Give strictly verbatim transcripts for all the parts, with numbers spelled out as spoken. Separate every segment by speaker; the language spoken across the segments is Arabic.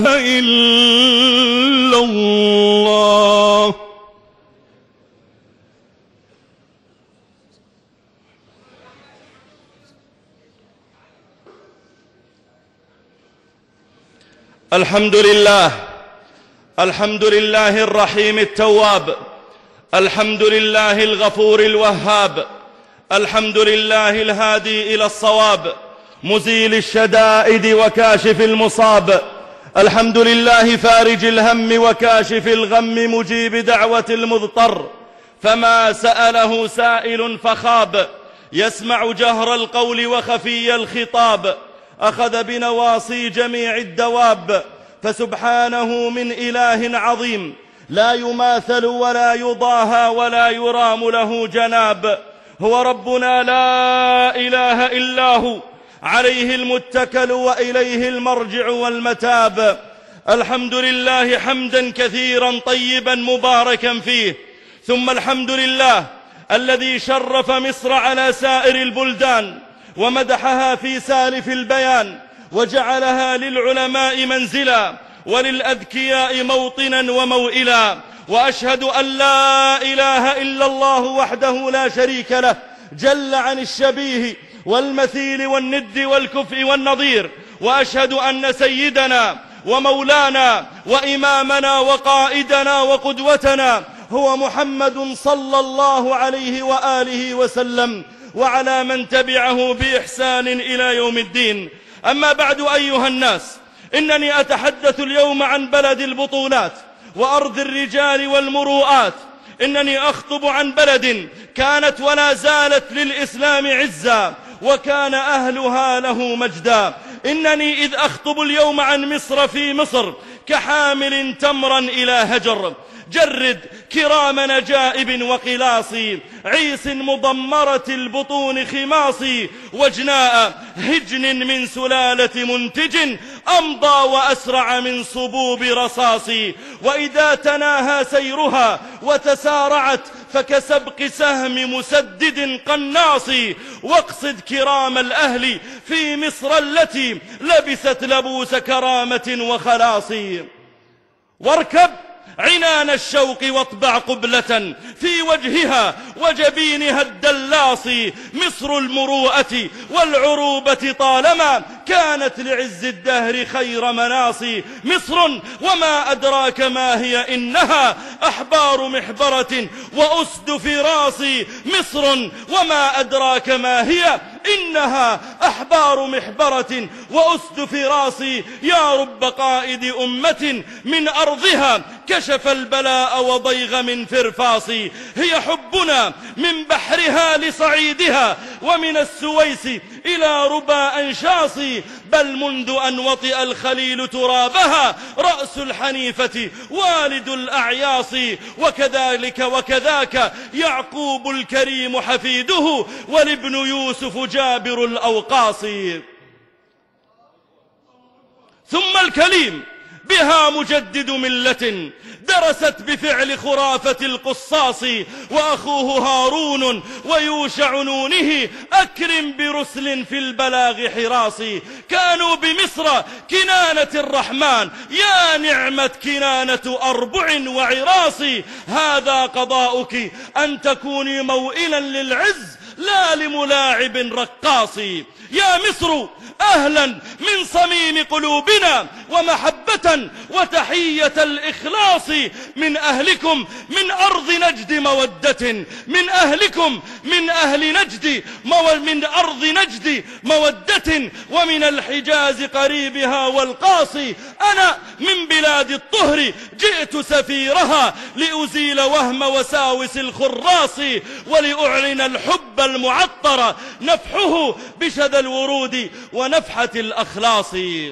Speaker 1: إلا الله. الحمد لله، الحمد لله الرحيم التواب، الحمد لله الغفور الوهاب، الحمد لله الهادي إلى الصواب، مزيل الشدائد وكاشف المصاب، الحمد لله فارج الهم وكاشف الغم، مجيب دعوة المضطر فما سأله سائل فخاب، يسمع جهر القول وخفي الخطاب، أخذ بنواصي جميع الدواب، فسبحانه من إله عظيم لا يماثل ولا يضاهى ولا يرام له جناب. هو ربنا لا إله إلا هو، عليه المتكل وإليه المرجع والمتاب. الحمد لله حمدا كثيرا طيبا مباركا فيه، ثم الحمد لله الذي شرف مصر على سائر البلدان ومدحها في سالف البيان، وجعلها للعلماء منزلا وللأذكياء موطنا وموئلا. وأشهد أن لا إله إلا الله وحده لا شريك له، جل عن الشبيه والمثيل والند والكفء والنظير. وأشهد أن سيدنا ومولانا وإمامنا وقائدنا وقدوتنا هو محمد صلى الله عليه وآله وسلم، وعلى من تبعه بإحسان إلى يوم الدين. أما بعد أيها الناس، إنني أتحدث اليوم عن بلد البطولات وأرض الرجال والمروءات. إنني أخطب عن بلد كانت ولا زالت للإسلام عزا، وكان أهلها له مجدا. إنني إذ أخطب اليوم عن مصر في مصر كحامل تمرا إلى هجر، جرد كرام نجائب وقلاصي، عيس مضمرة البطون خماصي، وجناء هجن من سلالة منتج، أمضى وأسرع من صبوب رصاصي. وإذا تناهى سيرها وتسارعت فكسبق سهم مسدد قناصي. واقصد كرام الأهل في مصر التي لبست لبوس كرامة وخلاص، واركب عنان الشوق واطبع قبلة في وجهها وجبينها الدلاص. مصر المروءة والعروبة طالما كانت لعز الدهر خير مناصي. مصر وما أدراك ما هي، إنها أحبار محبرة وأسد فراص. مصر وما أدراك ما هي، إنها أحبار محبرة وأسد فراص. يا رب قائد أمة من أرضها كشف البلاء وضيغ من فرفاص. هي حبنا من بحرها لصعيدها، ومن السويس إلى ربى أنشاص. بل منذ أن وطئ الخليل ترابها رأس الحنيفة والد الأعياص. وكذلك وكذاك يعقوب الكريم حفيده، والابن يوسف جابر الأوقاص. ثم الكليم بها مجدد ملة درست بفعل خرافة القصاص. وأخوه هارون ويوشع نونه أكرم برسل في البلاغ حراص. كانوا بمصر كنانة الرحمن، يا نعمة كنانة أربع وعراص. هذا قضاؤك أن تكوني موئلا للعز لا لملاعب رقاص. يا مصر أهلا من صميم قلوبنا ومحبة وتحية الإخلاص. من أهلكم من أرض نجد مودة، من أهلكم من أهل نجد مو من أرض نجد مودة، ومن الحجاز قريبها والقاصي. أنا من بلاد الطهر جئت سفيرها لأزيل وهم وساوس الخراص، ولأعلن الحب المعطر نفحه بشذا الورود ونفحة الأخلاص.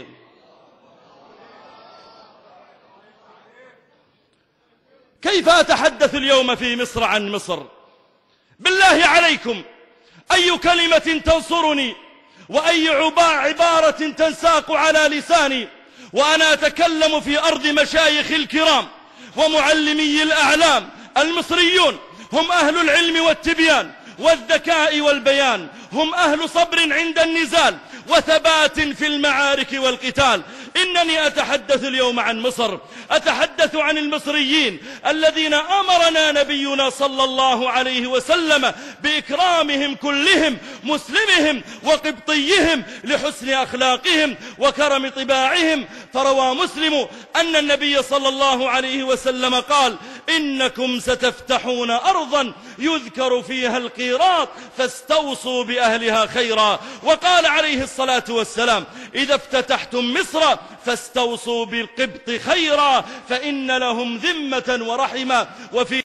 Speaker 1: كيف أتحدث اليوم في مصر عن مصر؟ بالله عليكم، أي كلمة تنصرني وأي عبارة تنساق على لساني وأنا أتكلم في أرض مشايخ الكرام ومعلمي الأعلام؟ المصريون هم أهل العلم والتبيان والذكاء والبيان، هم أهل صبر عند النزال وثبات في المعارك والقتال. إنني أتحدث اليوم عن مصر، أتحدث عن المصريين الذين أمرنا نبينا صلى الله عليه وسلم بإكرامهم كلهم، مسلمهم وقبطيهم، لحسن أخلاقهم وكرم طباعهم. فروى مسلم أن النبي صلى الله عليه وسلم قال: إنكم ستفتحون أرضا يذكر فيها القيراط فاستوصوا بأهلها خيرا. وقال عليه الصلاة والسلام: إذا افتتحتم مصر فاستوصوا بالقبط خيرا، فإن لهم ذمة ورحمة وفي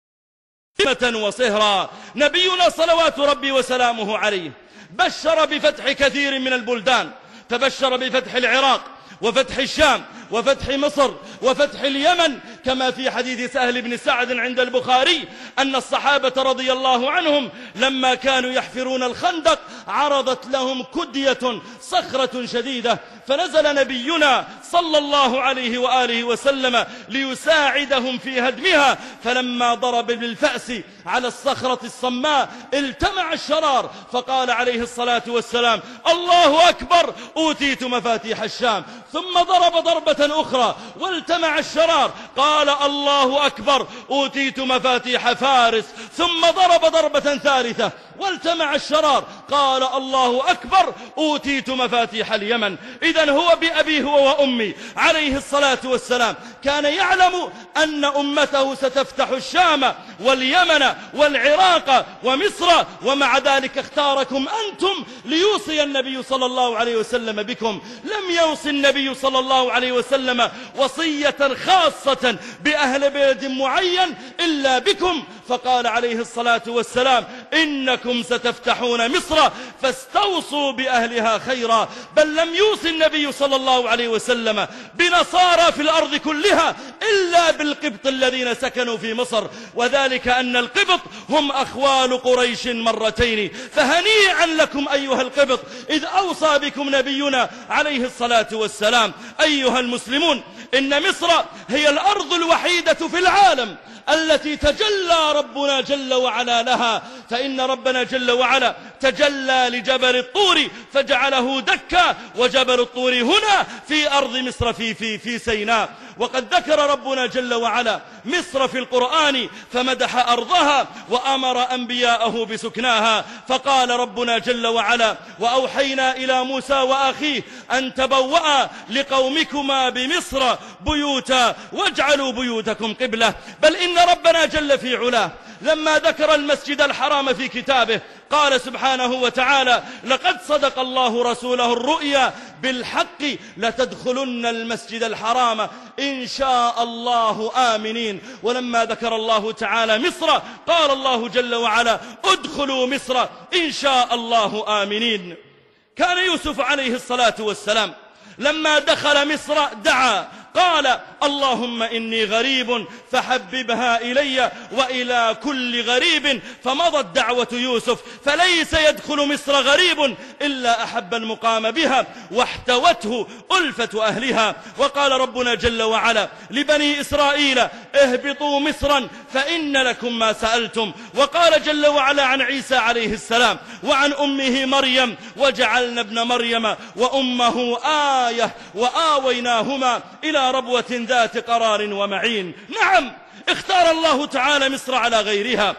Speaker 1: ذمة وصهرا. نبينا صلوات ربي وسلامه عليه بشر بفتح كثير من البلدان، فبشر بفتح العراق وفتح الشام وفتح مصر وفتح اليمن، كما في حديث سهل بن سعد عند البخاري أن الصحابة رضي الله عنهم لما كانوا يحفرون الخندق عرضت لهم كدية صخرة شديدة، فنزل نبينا صلى الله عليه وآله وسلم ليساعدهم في هدمها، فلما ضرب بالفأس على الصخرة الصماء التمع الشرار، فقال عليه الصلاة والسلام: الله أكبر، أوتيت مفاتيح الشام. ثم ضرب ضربة أخرى والتمع الشرار، قال: الله أكبر، أوتيت مفاتيح فارس. ثم ضرب ضربة ثالثة والتمع الشرار، قال: الله أكبر، أوتيت مفاتيح اليمن. إذن هو بأبيه هو وأمي عليه الصلاة والسلام كان يعلم أن أمته ستفتح الشام واليمن والعراق ومصر، ومع ذلك اختاركم أنتم ليوصي النبي صلى الله عليه وسلم بكم. لم يوصي النبي صلى الله عليه وسلم وصية خاصة بأهل بلد معين إلا بكم، فقال عليه الصلاة والسلام: إنكم ستفتحون مصر فاستوصوا بأهلها خيرا. بل لم يوصي النبي صلى الله عليه وسلم بنصارى في الأرض كلها إلا بالقبط الذين سكنوا في مصر، وذلك أن القبط هم أخوال قريش مرتين. فهنيئا لكم أيها القبط إذ أوصى بكم نبينا عليه الصلاة والسلام. أيها المسلمون، إن مصر هي الأرض الوحيدة في العالم التي تجلى ربنا جل وعلا لها، فإن ربنا جل وعلا تجلى لجبل الطور فجعله دكا، وجبل الطور هنا في أرض مصر في, في, في سيناء. وقد ذكر ربنا جل وعلا مصر في القرآن فمدح أرضها وأمر أنبياءه بسكناها، فقال ربنا جل وعلا: وأوحينا إلى موسى وأخيه أن تبوأ لقومكما بمصر بيوتا واجعلوا بيوتكم قبلة. بل إن ربنا جل في علاه لما ذكر المسجد الحرام في كتابه قال سبحانه وتعالى: لقد صدق الله رسوله الرؤيا بالحق لتدخلن المسجد الحرام إن شاء الله آمنين. ولما ذكر الله تعالى مصر قال الله جل وعلا: ادخلوا مصر إن شاء الله آمنين. كان يوسف عليه الصلاة والسلام لما دخل مصر دعا قال: اللهم إني غريب فحببها إلي وإلى كل غريب. فمضت دعوة يوسف، فليس يدخل مصر غريب إلا أحب المقام بها واحتوته ألفة أهلها. وقال ربنا جل وعلا لبني إسرائيل: اهبطوا مصرا فإن لكم ما سألتم. وقال جل وعلا عن عيسى عليه السلام وعن أمه مريم: وجعلنا ابن مريم وأمه آية وآويناهما إلى ربوة ذات قرار ومعين. نعم، اختار الله تعالى مصر على غيرها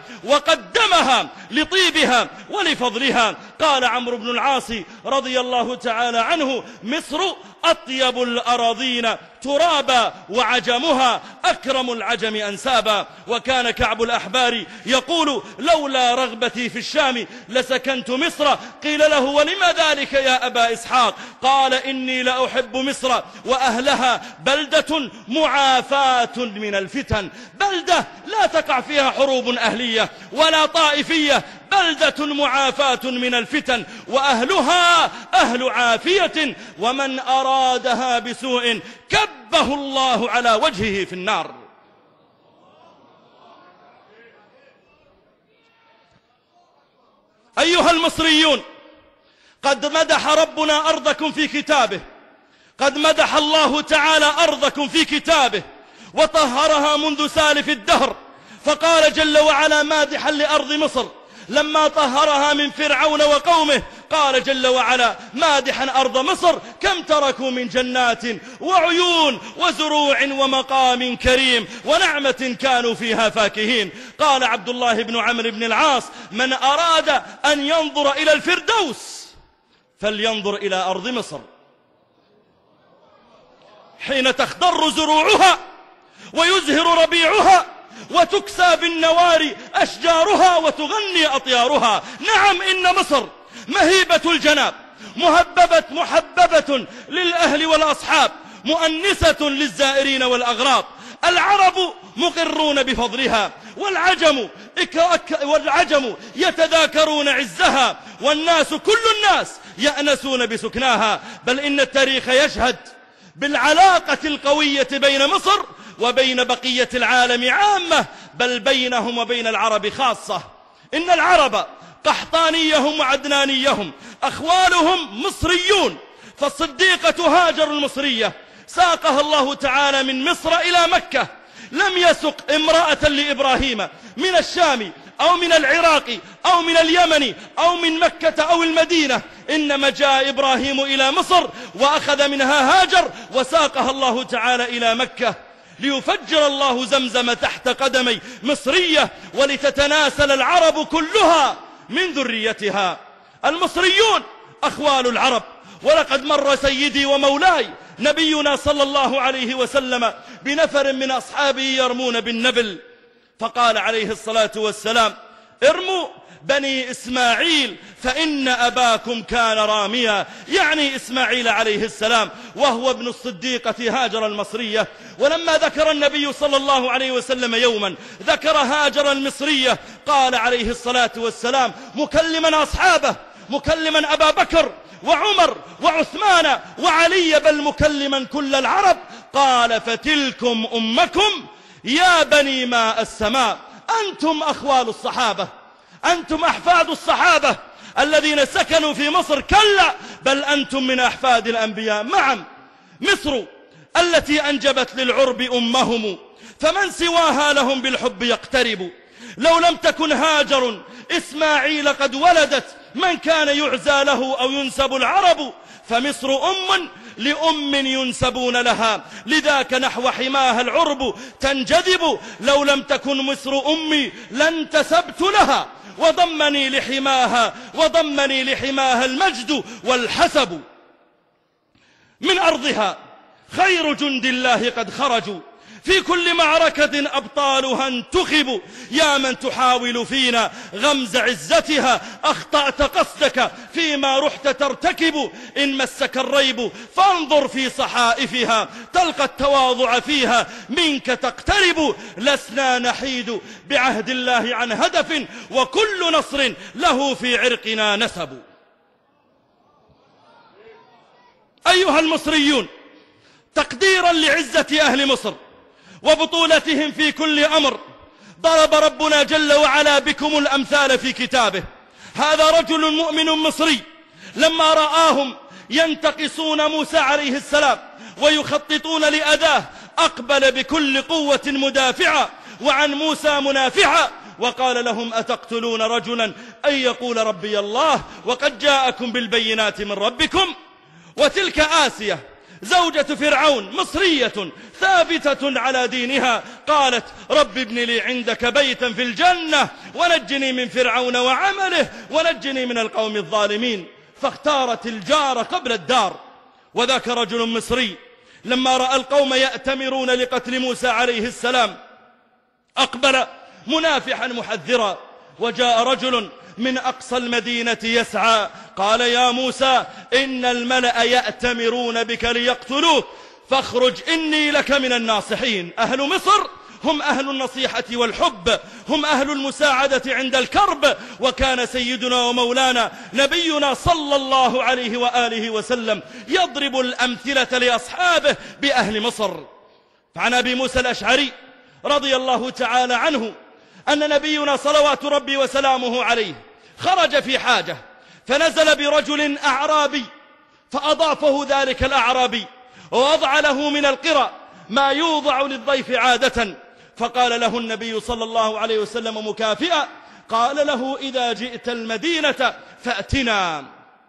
Speaker 1: وقدمها لطيبها ولفضلها. قال عمرو بن العاص رضي الله تعالى عنه: مصر أطيب الأراضين ترابا وعجمها أكرم العجم أنسابا. وكان كعب الأحبار يقول: لولا رغبتي في الشام لسكنت مصر. قيل له: ولم ذلك يا أبا إسحاق؟ قال: إني لأحب مصر وأهلها بلدة معافاة من الفتن، بلدة لا تقع فيها حروب أهلية ولا طائفية، بلدة معافاة من الفتن، وأهلها أهل عافية، ومن أرادها بسوء كبه الله على وجهه في النار. أيها المصريون، قد مدح ربنا أرضكم في كتابه، قد مدح الله تعالى أرضكم في كتابه وطهرها منذ سالف الدهر. فقال جل وعلا مادحا لأرض مصر لما طهرها من فرعون وقومه: قال جل وعلا مادحا أرض مصر كم تركوا من جنات وعيون وزروع ومقام كريم ونعمة كانوا فيها فاكهين. قال عبد الله بن عمرو بن العاص من أراد أن ينظر إلى الفردوس فلينظر إلى أرض مصر حين تخضر زروعها ويزهر ربيعها وتكسى بالنوار أشجارها وتغني أطيارها. نعم إن مصر مهيبة الجناب مهببة محببة للأهل والأصحاب مؤنسة للزائرين والأغراب. العرب مقرون بفضلها والعجم, والعجم يتذاكرون عزها والناس كل الناس يأنسون بسكناها. بل إن التاريخ يشهد بالعلاقة القوية بين مصر وبين بقية العالم عامة بل بينهم وبين العرب خاصة. إن العرب قحطانيهم وعدنانيهم أخوالهم مصريون. فالصديقة هاجر المصرية ساقها الله تعالى من مصر إلى مكة. لم يسق امرأة لإبراهيم من الشام أو من العراق أو من اليمن أو من مكة أو المدينة، إنما جاء إبراهيم إلى مصر وأخذ منها هاجر وساقها الله تعالى إلى مكة ليفجر الله زمزم تحت قدمي مصرية ولتتناسل العرب كلها من ذريتها. المصريون أخوال العرب. ولقد مر سيدي ومولاي نبينا صلى الله عليه وسلم بنفر من أصحابه يرمون بالنبل فقال عليه الصلاة والسلام ارموا بني إسماعيل فإن أباكم كان راميا، يعني إسماعيل عليه السلام وهو ابن الصديقة هاجر المصرية. ولما ذكر النبي صلى الله عليه وسلم يوما ذكر هاجر المصرية قال عليه الصلاة والسلام مكلما أصحابه مكلما أبا بكر وعمر وعثمان وعلي بل مكلما كل العرب قال فتلكم أمكم يا بني ماء السماء. أنتم أخوال الصحابة أنتم أحفاد الصحابة الذين سكنوا في مصر. كلا بل أنتم من أحفاد الأنبياء معا. مصر التي أنجبت للعرب أمهم فمن سواها لهم بالحب يقترب. لو لم تكن هاجر إسماعيل قد ولدت من كان يعزى له أو ينسب العرب فمصر أم لأم ينسبون لها لذاك نحو حماها العرب تنجذب. لو لم تكن مصر أمي لانتسبت لها وضمني لحماها وضمني لحماها المجد والحسب. من أرضها خير جند الله قد خرجوا في كل معركة أبطالها انتخبوا. يا من تحاول فينا غمز عزتها أخطأت قصدك فيما رحت ترتكب. إن مسك الريب فانظر في صحائفها تلقى التواضع فيها منك تقترب. لسنا نحيد بعهد الله عن هدف وكل نصر له في عرقنا نسب. أيها المصريون تقديرا لعزة أهل مصر وبطولتهم في كل أمر ضرب ربنا جل وعلا بكم الأمثال في كتابه. هذا رجل مؤمن مصري لما رآهم ينتقصون موسى عليه السلام ويخططون لأذاه أقبل بكل قوة مدافعا وعن موسى منافعا وقال لهم أتقتلون رجلا أن يقول ربي الله وقد جاءكم بالبينات من ربكم. وتلك آسية زوجة فرعون مصرية ثابتة على دينها قالت رب ابن لي عندك بيتا في الجنة ونجني من فرعون وعمله ونجني من القوم الظالمين. فاختارت الجار قبل الدار. وذاك رجل مصري لما رأى القوم يأتمرون لقتل موسى عليه السلام أقبل منافحا محذرا. وجاء رجل من أقصى المدينة يسعى قال يا موسى إن الملأ يأتمرون بك ليقتلوك فاخرج إني لك من الناصحين. أهل مصر هم أهل النصيحة والحب هم أهل المساعدة عند الكرب. وكان سيدنا ومولانا نبينا صلى الله عليه وآله وسلم يضرب الأمثلة لأصحابه بأهل مصر. فعن أبي موسى الأشعري رضي الله تعالى عنه أن نبينا صلوات ربي وسلامه عليه خرج في حاجة فنزل برجل أعرابي فأضافه ذلك الأعرابي ووضع له من القرى ما يوضع للضيف عادة. فقال له النبي صلى الله عليه وسلم مكافئا قال له إذا جئت المدينة فأتنا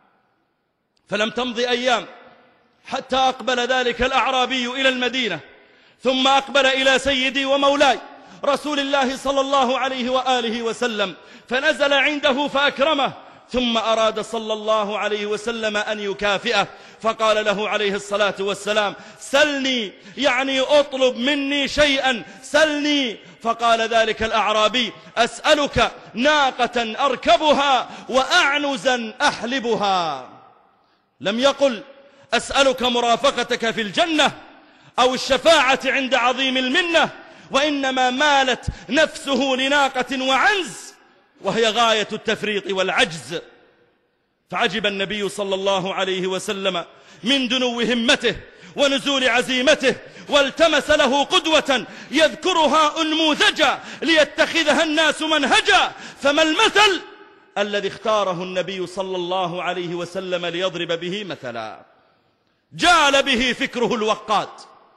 Speaker 1: فلم تمض أيام حتى أقبل ذلك الأعرابي إلى المدينة، ثم أقبل إلى سيدي ومولاي رسول الله صلى الله عليه وآله وسلم، فنزل عنده فأكرمه، ثم أراد صلى الله عليه وسلم أن يكافئه، فقال له عليه الصلاة والسلام: سلني، يعني أطلب مني شيئا، سلني. فقال ذلك الأعرابي: أسألك ناقة أركبها وأعنزا أحلبها. لم يقل أسألك مرافقتك في الجنة أو الشفاعة عند عظيم المنة، وإنما مالت نفسه لناقة وعنز، وهي غاية التفريط والعجز. فعجب النبي صلى الله عليه وسلم من دنو همته ونزول عزيمته، والتمس له قدوة يذكرها أنموذجا ليتخذها الناس منهجا. فما المثل الذي اختاره النبي صلى الله عليه وسلم ليضرب به مثلا؟ جال به فكره الوقاد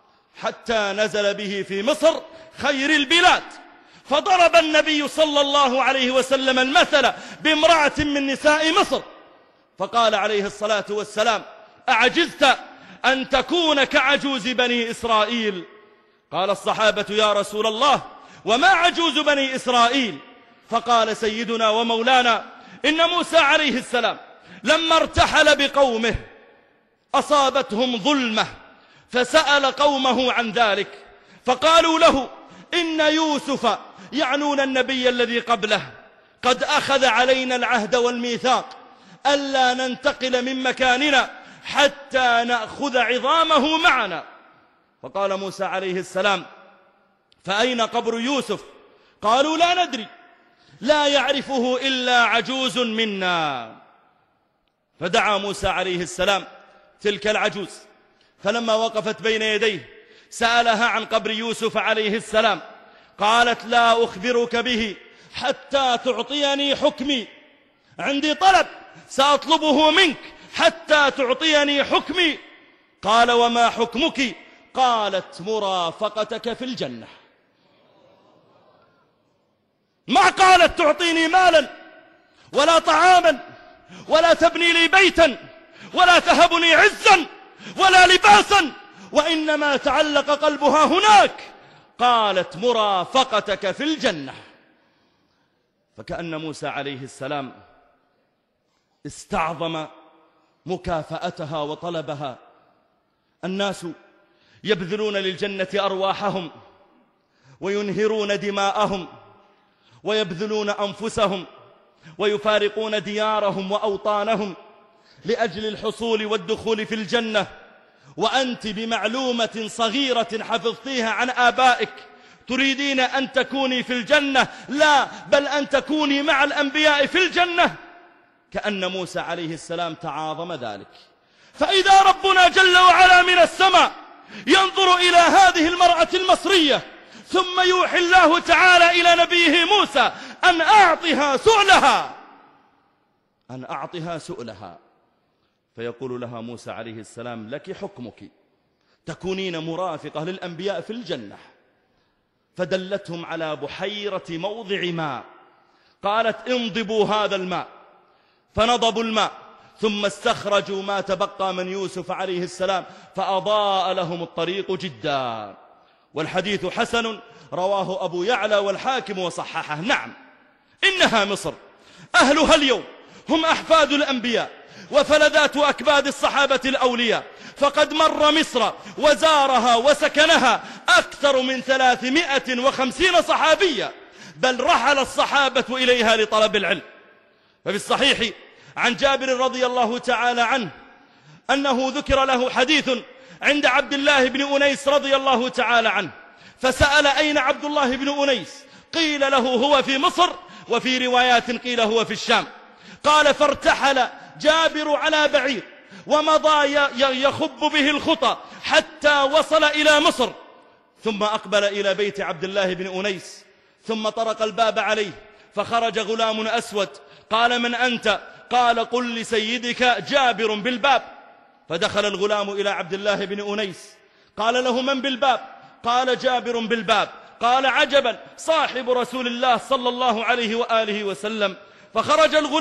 Speaker 1: حتى نزل به في مصر خير البلاد، فضرب النبي صلى الله عليه وسلم المثل بامرأة من نساء مصر، فقال عليه الصلاة والسلام: أعجزت أن تكون كعجوز بني إسرائيل؟ قال الصحابة: يا رسول الله، وما عجوز بني إسرائيل؟ فقال سيدنا ومولانا: إن موسى عليه السلام لما ارتحل بقومه أصابتهم ظلمة، فسأل قومه عن ذلك، فقالوا له: إن يوسف، يعنون النبي الذي قبله، قد أخذ علينا العهد والميثاق ألا ننتقل من مكاننا حتى نأخذ عظامه معنا. فقال موسى عليه السلام: فأين قبر يوسف؟ قالوا: لا ندري، لا يعرفه إلا عجوز منا. فدعا موسى عليه السلام تلك العجوز، فلما وقفت بين يديه سألها عن قبر يوسف عليه السلام، قالت: لا أخبرك به حتى تعطيني حكمي، عندي طلب سأطلبه منك حتى تعطيني حكمي. قال: وما حكمك؟ قالت: مرافقتك في الجنة. ما قالت تعطيني مالا ولا طعاما ولا تبني لي بيتا ولا تهبني عزا ولا لباسا، وإنما تعلق قلبها هناك، قالت: مرافقتك في الجنة. فكأن موسى عليه السلام استعظم مكافأتها وطلبها. الناس يبذلون للجنة أرواحهم وينهرون دماءهم ويبذلون أنفسهم ويفارقون ديارهم وأوطانهم لأجل الحصول والدخول في الجنة، وأنت بمعلومة صغيرة حفظتيها عن آبائك تريدين أن تكوني في الجنة؟ لا، بل أن تكوني مع الأنبياء في الجنة. كأن موسى عليه السلام تعاظم ذلك. فإذا ربنا جل وعلا من السماء ينظر إلى هذه المرأة المصرية، ثم يوحي الله تعالى إلى نبيه موسى أن أعطها سؤلها، أن أعطها سؤلها، فيقول لها موسى عليه السلام: لك حكمك، تكونين مرافقة للأنبياء في الجنة. فدلتهم على بحيرة موضع ماء، قالت: انضبوا هذا الماء، فنضبوا الماء، ثم استخرجوا ما تبقى من يوسف عليه السلام، فأضاء لهم الطريق جدا. والحديث حسن، رواه أبو يعلى والحاكم وصححه. نعم، إنها مصر، أهلها اليوم هم أحفاد الأنبياء وفلذات أكباد الصحابة الأولياء، فقد مر مصر وزارها وسكنها أكثر من ثلاثمائة وخمسين صحابية، بل رحل الصحابة إليها لطلب العلم. ففي الصحيح عن جابر رضي الله تعالى عنه أنه ذكر له حديث عند عبد الله بن أنيس رضي الله تعالى عنه، فسأل: أين عبد الله بن أنيس؟ قيل له: هو في مصر، وفي روايات قيل هو في الشام. قال: فارتحل جابر على بعير ومضى يخب به الخطى حتى وصل إلى مصر، ثم أقبل إلى بيت عبد الله بن أنيس، ثم طرق الباب عليه، فخرج غلام أسود. قال: من أنت؟ قال: قل لسيدك جابر بالباب. فدخل الغلام إلى عبد الله بن أنيس، قال له: من بالباب؟ قال: جابر بالباب. قال: عجبا، صاحب رسول الله صلى الله عليه وآله وسلم. فخرج الغلام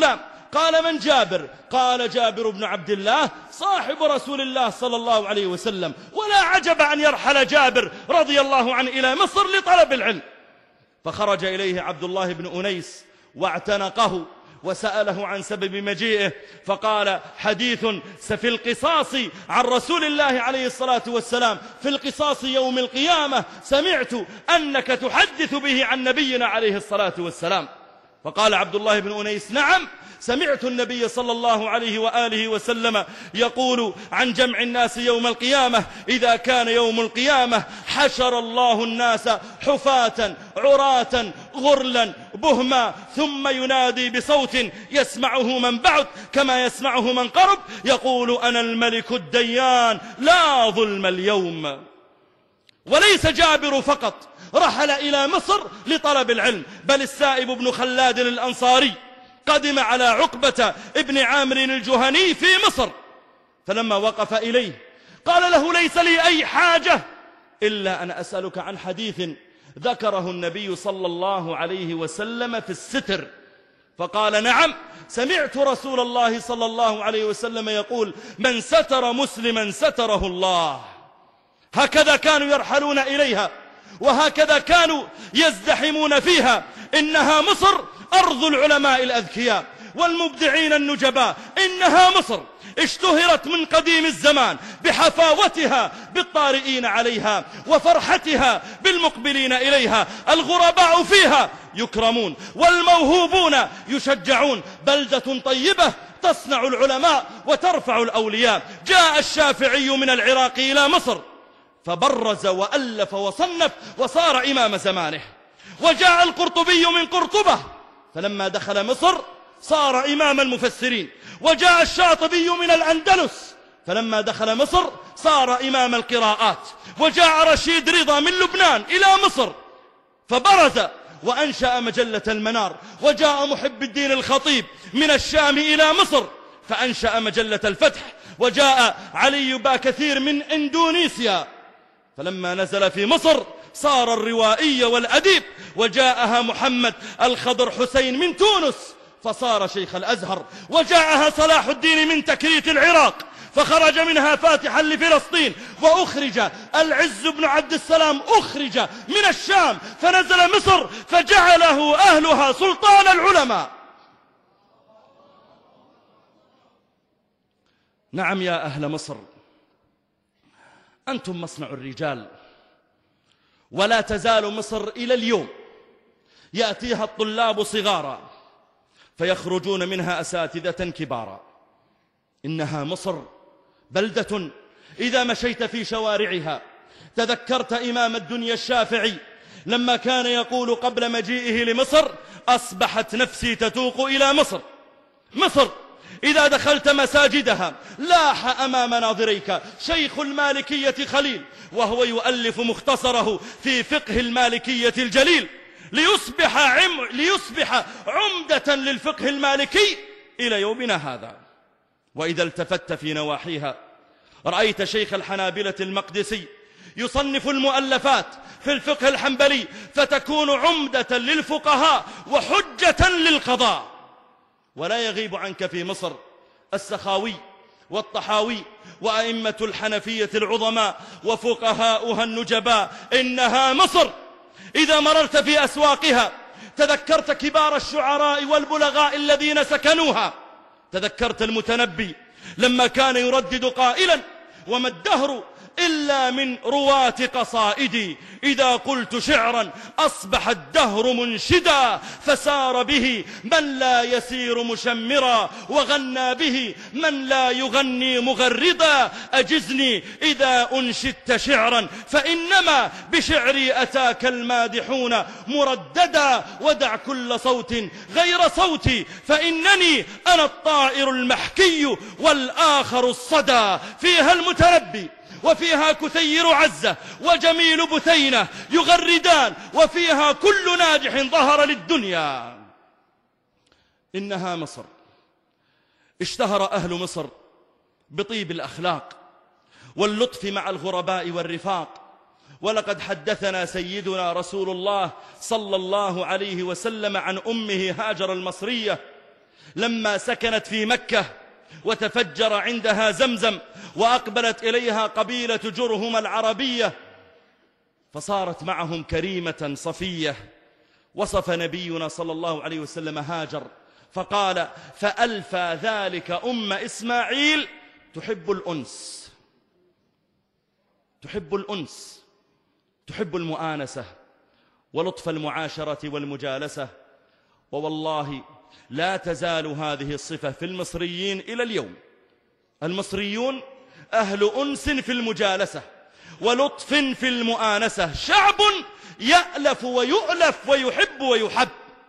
Speaker 1: قال من جابر؟ قال جابر بن عبد الله صاحب رسول الله صلى الله عليه وسلم. ولا عجب أن يرحل جابر رضي الله عنه إلى مصر لطلب العلم. فخرج إليه عبد الله بن أنيس واعتنقه وسأله عن سبب مجيئه، فقال حديث في القصاص عن رسول الله عليه الصلاة والسلام، في القصاص يوم القيامة، سمعت أنك تحدث به عن نبينا عليه الصلاة والسلام. فقال عبد الله بن أنيس نعم، سمعت النبي صلى الله عليه وآله وسلم يقول عن جمع الناس يوم القيامة: إذا كان يوم القيامة حشر الله الناس حفاة عراة غرلا بهما، ثم ينادي بصوت يسمعه من بعد كما يسمعه من قرب، يقول: أنا الملك الديان لا ظلم اليوم. وليس جابر فقط رحل إلى مصر لطلب العلم، بل السائب بن خلاد الأنصاري قدم على عقبة ابن عامر الجهني في مصر، فلما وقف إليه قال له: ليس لي أي حاجة إلا أن أسألك عن حديث ذكره النبي صلى الله عليه وسلم في الستر. فقال: نعم، سمعت رسول الله صلى الله عليه وسلم يقول: من ستر مسلما ستره الله. هكذا كانوا يرحلون إليها، وهكذا كانوا يزدحمون فيها. إنها مصر أرض العلماء الأذكياء والمبدعين النجباء. إنها مصر اشتهرت من قديم الزمان بحفاوتها بالطارئين عليها وفرحتها بالمقبلين إليها. الغرباء فيها يكرمون والموهوبون يشجعون. بلدة طيبة تصنع العلماء وترفع الأولياء. جاء الشافعي من العراق إلى مصر فبرز وألف وصنف وصار إمام زمانه. وجاء القرطبي من قرطبة فلما دخل مصر صار إمام المفسرين. وجاء الشاطبي من الأندلس فلما دخل مصر صار إمام القراءات. وجاء رشيد رضا من لبنان إلى مصر فبرز وأنشأ مجلة المنار. وجاء محب الدين الخطيب من الشام إلى مصر فأنشأ مجلة الفتح. وجاء علي باكثير من إندونيسيا فلما نزل في مصر صار الروائي والأديب. وجاءها محمد الخضر حسين من تونس فصار شيخ الأزهر. وجاءها صلاح الدين من تكريت العراق فخرج منها فاتحا لفلسطين. وأخرج العز بن عبد السلام أخرج من الشام فنزل مصر فجعله أهلها سلطان العلماء. نعم يا أهل مصر، أنتم مصنع الرجال، ولا تزال مصر إلى اليوم يأتيها الطلاب صغارا فيخرجون منها أساتذة كبارا. إنها مصر بلدة إذا مشيت في شوارعها تذكرت إمام الدنيا الشافعي لما كان يقول قبل مجيئه لمصر: أصبحت نفسي تتوق إلى مصر. مصر إذا دخلت مساجدها لاح أمام ناظريك شيخ المالكية خليل وهو يؤلف مختصره في فقه المالكية الجليل ليصبح, عم ليصبح عمدة للفقه المالكي إلى يومنا هذا. وإذا التفت في نواحيها رأيت شيخ الحنابلة المقدسي يصنف المؤلفات في الفقه الحنبلي فتكون عمدة للفقهاء وحجة للقضاء. ولا يغيب عنك في مصر السخاوي والطحاوي وأئمة الحنفية العظماء وفقهاؤها النجباء. إنها مصر إذا مررت في أسواقها تذكرت كبار الشعراء والبلغاء الذين سكنوها. تذكرت المتنبي لما كان يردد قائلا: وما الدهر إلا من رواة قصائدي، إذا قلت شعرا أصبح الدهر منشدا، فسار به من لا يسير مشمرا، وغنى به من لا يغني مغردا. أجزني إذا أنشدت شعرا فإنما بشعري أتاك المادحون مرددا، ودع كل صوت غير صوتي فإنني أنا الطائر المحكي والآخر الصدى. فيها المتنبي وفيها كثير عزة وجميل بثينة يغردان، وفيها كل ناجح ظهر للدنيا. إنها مصر اشتهر أهل مصر بطيب الأخلاق واللطف مع الغرباء والرفاق. ولقد حدثنا سيدنا رسول الله صلى الله عليه وسلم عن أمه هاجر المصرية لما سكنت في مكة وتفجر عندها زمزم وأقبلت إليها قبيلة جرهم العربية فصارت معهم كريمة صفية. وصف نبينا صلى الله عليه وسلم هاجر فقال: فألفى ذلك أم إسماعيل تحب الأنس، تحب الأنس، تحب المؤانسة ولطف المعاشرة والمجالسة. ووالله لا تزال هذه الصفة في المصريين إلى اليوم. المصريون أهل أنس في المجالسة ولطف في المؤانسة، شعب يألف ويؤلف ويحب ويحب.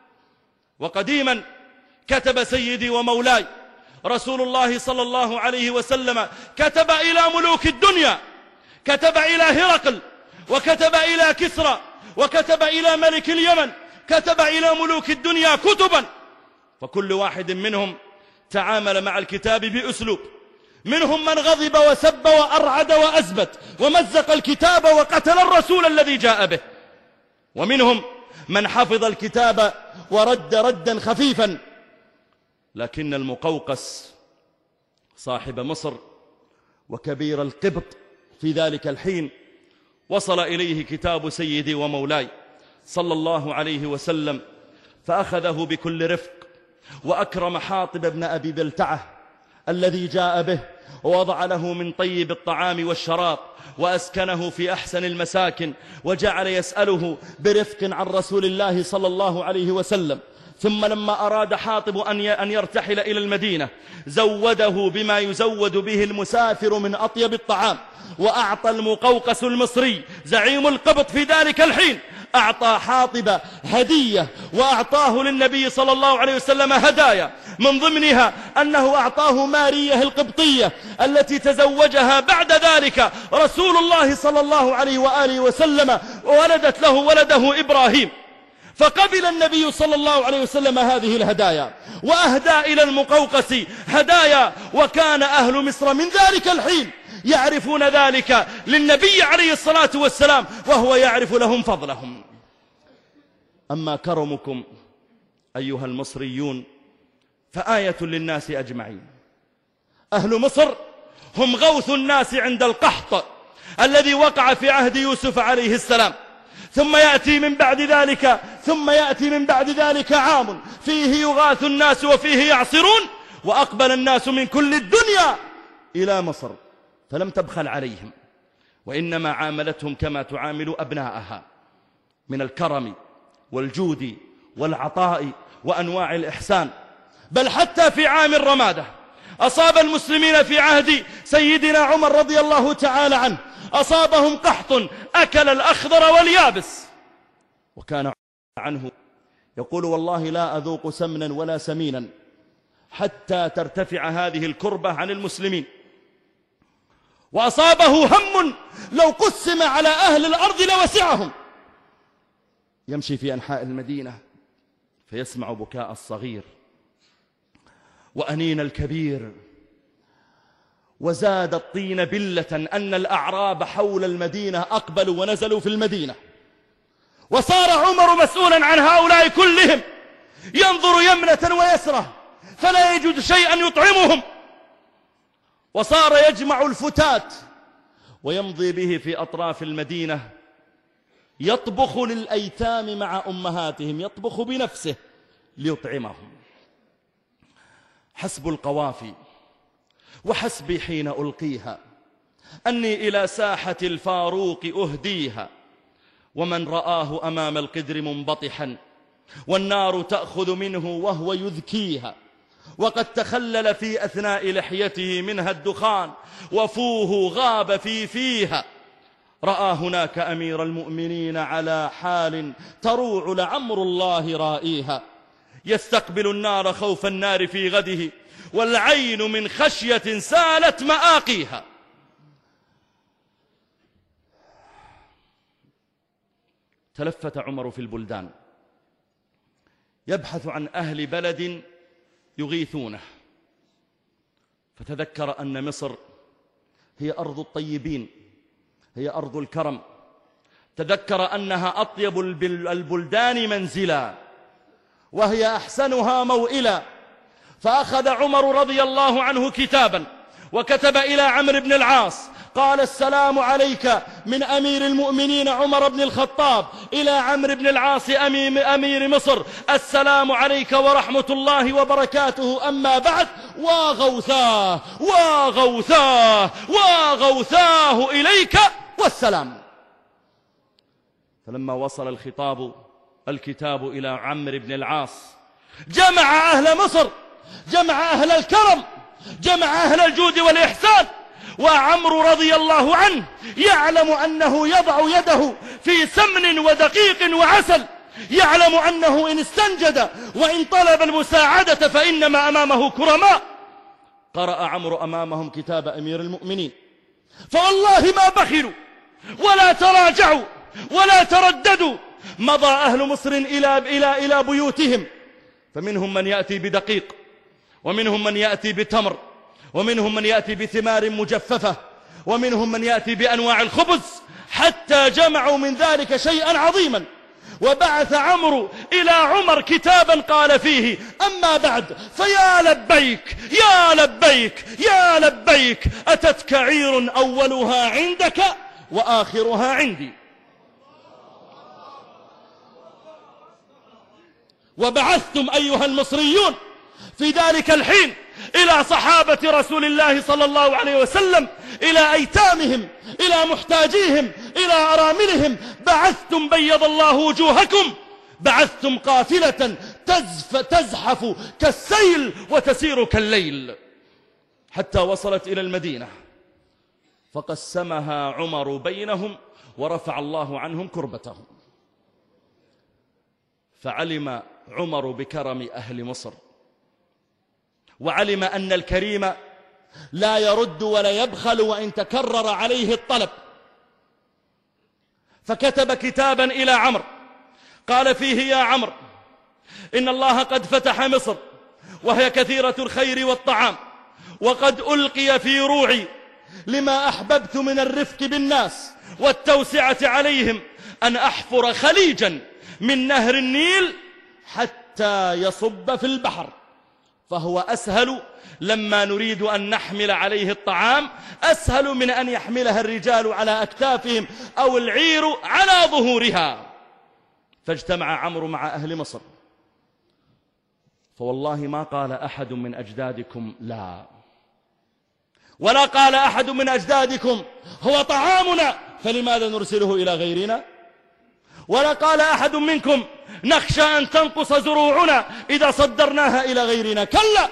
Speaker 1: وقديما كتب سيدي ومولاي رسول الله صلى الله عليه وسلم، كتب إلى ملوك الدنيا، كتب إلى هرقل، وكتب إلى كسرى، وكتب إلى ملك اليمن، كتب إلى ملوك الدنيا كتبا، فكل واحد منهم تعامل مع الكتاب بأسلوب. منهم من غضب وسب وأرعد وأزبت ومزق الكتاب وقتل الرسول الذي جاء به، ومنهم من حفظ الكتاب ورد ردا خفيفا. لكن المقوقس صاحب مصر وكبير القبط في ذلك الحين وصل إليه كتاب سيدي ومولاي صلى الله عليه وسلم، فأخذه بكل رفق وأكرم حاطب بن أبي بلتعة الذي جاء به، ووضع له من طيب الطعام والشراب، وأسكنه في أحسن المساكن، وجعل يسأله برفق عن رسول الله صلى الله عليه وسلم. ثم لما أراد حاطب أن يرتحل إلى المدينة زوده بما يزود به المسافر من أطيب الطعام، وأعطى المقوقس المصري زعيم القبط في ذلك الحين أعطى حاطب هدية، وأعطاه للنبي صلى الله عليه وسلم هدايا، من ضمنها أنه أعطاه مارية القبطية التي تزوجها بعد ذلك رسول الله صلى الله عليه وآله وسلم، وولدت له ولده إبراهيم. فقبل النبي صلى الله عليه وسلم هذه الهدايا وأهدى إلى المقوقس هدايا، وكان أهل مصر من ذلك الحين يعرفون ذلك للنبي عليه الصلاة والسلام، وهو يعرف لهم فضلهم. أما كرمكم أيها المصريون فآية للناس أجمعين. أهل مصر هم غوث الناس عند القحط الذي وقع في عهد يوسف عليه السلام، ثم يأتي من بعد ذلك ثم يأتي من بعد ذلك عام فيه يغاث الناس وفيه يعصرون، وأقبل الناس من كل الدنيا إلى مصر فلم تبخل عليهم، وإنما عاملتهم كما تعامل أبناءها من الكرم والجود والعطاء وأنواع الإحسان. بل حتى في عام الرمادة أصاب المسلمين في عهد سيدنا عمر رضي الله تعالى عنه، أصابهم قحط أكل الأخضر واليابس، وكان عنه يقول: والله لا أذوق سمنا ولا سمينا حتى ترتفع هذه الكربة عن المسلمين. وأصابه هم لو قسم على أهل الأرض لوسعهم. يمشي في أنحاء المدينة فيسمع بكاء الصغير وأنين الكبير، وزاد الطين بلة أن الأعراب حول المدينة أقبلوا ونزلوا في المدينة، وصار عمر مسؤولا عن هؤلاء كلهم، ينظر يمنة ويسرة فلا يجد شيئا يطعمهم، وصار يجمع الفتات ويمضي به في أطراف المدينة يطبخ للأيتام مع أمهاتهم، يطبخ بنفسه ليطعمهم. حسب القوافي وحسبي حين ألقيها أني إلى ساحة الفاروق أهديها، ومن رآه أمام القدر منبطحا والنار تأخذ منه وهو يذكيها، وقد تخلل في أثناء لحيته منها الدخان وفوه غاب في فيها. رأى هناك أمير المؤمنين على حال تروع لعمر الله رائيها، يستقبل النار خوف النار في غده والعين من خشية سالت مآقيها. تلفت عمر في البلدان يبحث عن أهل بلد يغيثونه، فتذكر أن مصر هي أرض الطيبين، هي أرض الكرم، تذكر أنها أطيب البلدان منزلا وهي أحسنها موئلا، فأخذ عمر رضي الله عنه كتابا وكتب إلى عمرو بن العاص قال: السلام عليك من أمير المؤمنين عمر بن الخطاب إلى عمرو بن العاص أمير مصر، السلام عليك ورحمة الله وبركاته، أما بعد، وغوثاه وغوثاه وغوثاه إليك والسلام. فلما وصل الخطاب الكتاب إلى عمرو بن العاص جمع أهل مصر، جمع أهل الكرم، جمع أهل الجود والإحسان، وعمرو رضي الله عنه يعلم أنه يضع يده في سمن ودقيق وعسل، يعلم أنه إن استنجد وإن طلب المساعدة فإنما أمامه كرماء. قرأ عمرو أمامهم كتاب أمير المؤمنين، فوالله ما بخلوا ولا تراجعوا ولا ترددوا. مضى أهل مصر إلى, إلى, إلى بيوتهم، فمنهم من يأتي بدقيق، ومنهم من يأتي بتمر، ومنهم من يأتي بثمار مجففة، ومنهم من يأتي بأنواع الخبز، حتى جمعوا من ذلك شيئا عظيما. وبعث عمرو إلى عمر كتابا قال فيه: أما بعد، فيا لبيك يا لبيك يا لبيك، أتتك عير أولها عندك وآخرها عندي. وبعثتم أيها المصريون في ذلك الحين إلى صحابة رسول الله صلى الله عليه وسلم، إلى أيتامهم، إلى محتاجيهم، إلى أراملهم، بعثتم بيض الله وجوهكم، بعثتم قافلة تزف تزحف كالسيل وتسير كالليل، حتى وصلت إلى المدينة، فقسمها عمر بينهم ورفع الله عنهم كربتهم. فعلم عمر بكرم أهل مصر، وعلم أن الكريم لا يرد ولا يبخل وإن تكرر عليه الطلب، فكتب كتابا إلى عمرو قال فيه: يا عمرو، إن الله قد فتح مصر وهي كثيرة الخير والطعام، وقد ألقي في روعي لما أحببت من الرفق بالناس والتوسعة عليهم أن أحفر خليجا من نهر النيل حتى يصب في البحر، فهو أسهل لما نريد أن نحمل عليه الطعام، أسهل من أن يحملها الرجال على أكتافهم أو العير على ظهورها. فاجتمع عمرو مع أهل مصر، فوالله ما قال أحد من أجدادكم لا، ولا قال أحد من أجدادكم هو طعامنا فلماذا نرسله إلى غيرنا، ولا قال أحد منكم نخشى أن تنقص زروعنا إذا صدرناها إلى غيرنا، كلا،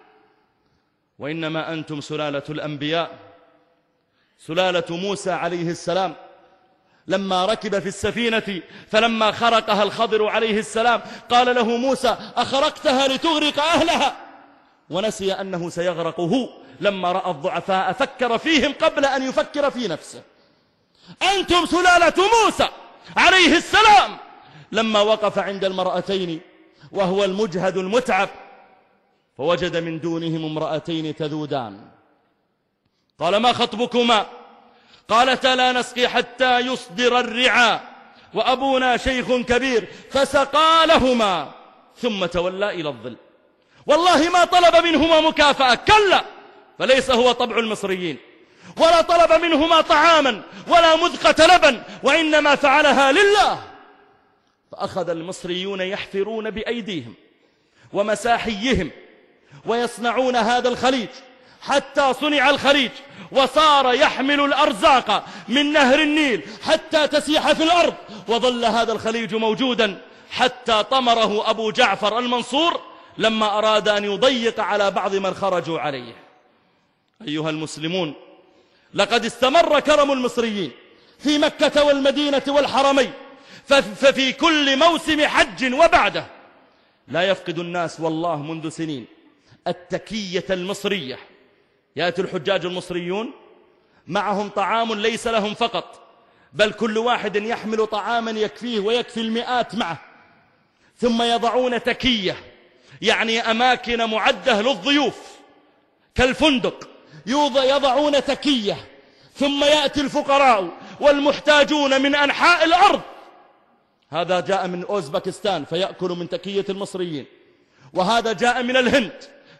Speaker 1: وإنما أنتم سلالة الأنبياء، سلالة موسى عليه السلام لما ركب في السفينة فلما خرقها الخضر عليه السلام قال له موسى: أخرقتها لتغرق أهلها، ونسي أنه سيغرق هو لما رأى الضعفاء فكر فيهم قبل أن يفكر في نفسه. أنتم سلالة موسى عليه السلام لما وقف عند المرأتين وهو المجهد المتعب فوجد من دونهم امرأتين تذودان، قال: ما خطبكما؟ قالتا: لا نسقي حتى يصدر الرعاء وأبونا شيخ كبير، فسقى لهما ثم تولى إلى الظل. والله ما طلب منهما مكافأة، كلا، فليس هو طبع المصريين، ولا طلب منهما طعاما ولا مذقة لبن، وإنما فعلها لله. فأخذ المصريون يحفرون بأيديهم ومساحيهم ويصنعون هذا الخليج حتى صنع الخليج، وصار يحمل الأرزاق من نهر النيل حتى تسيح في الأرض، وظل هذا الخليج موجودا حتى طمره أبو جعفر المنصور لما أراد أن يضيق على بعض من خرجوا عليه. أيها المسلمون، لقد استمر كرم المصريين في مكة والمدينة والحرمين، ففي كل موسم حج وبعده لا يفقد الناس والله منذ سنين التكية المصرية. يأتي الحجاج المصريون معهم طعام ليس لهم فقط، بل كل واحد يحمل طعاما يكفيه ويكفي المئات معه، ثم يضعون تكية، يعني أماكن معدة للضيوف كالفندق، يضعون تكية، ثم يأتي الفقراء والمحتاجون من أنحاء الأرض. هذا جاء من أوزبكستان فيأكل من تكية المصريين، وهذا جاء من الهند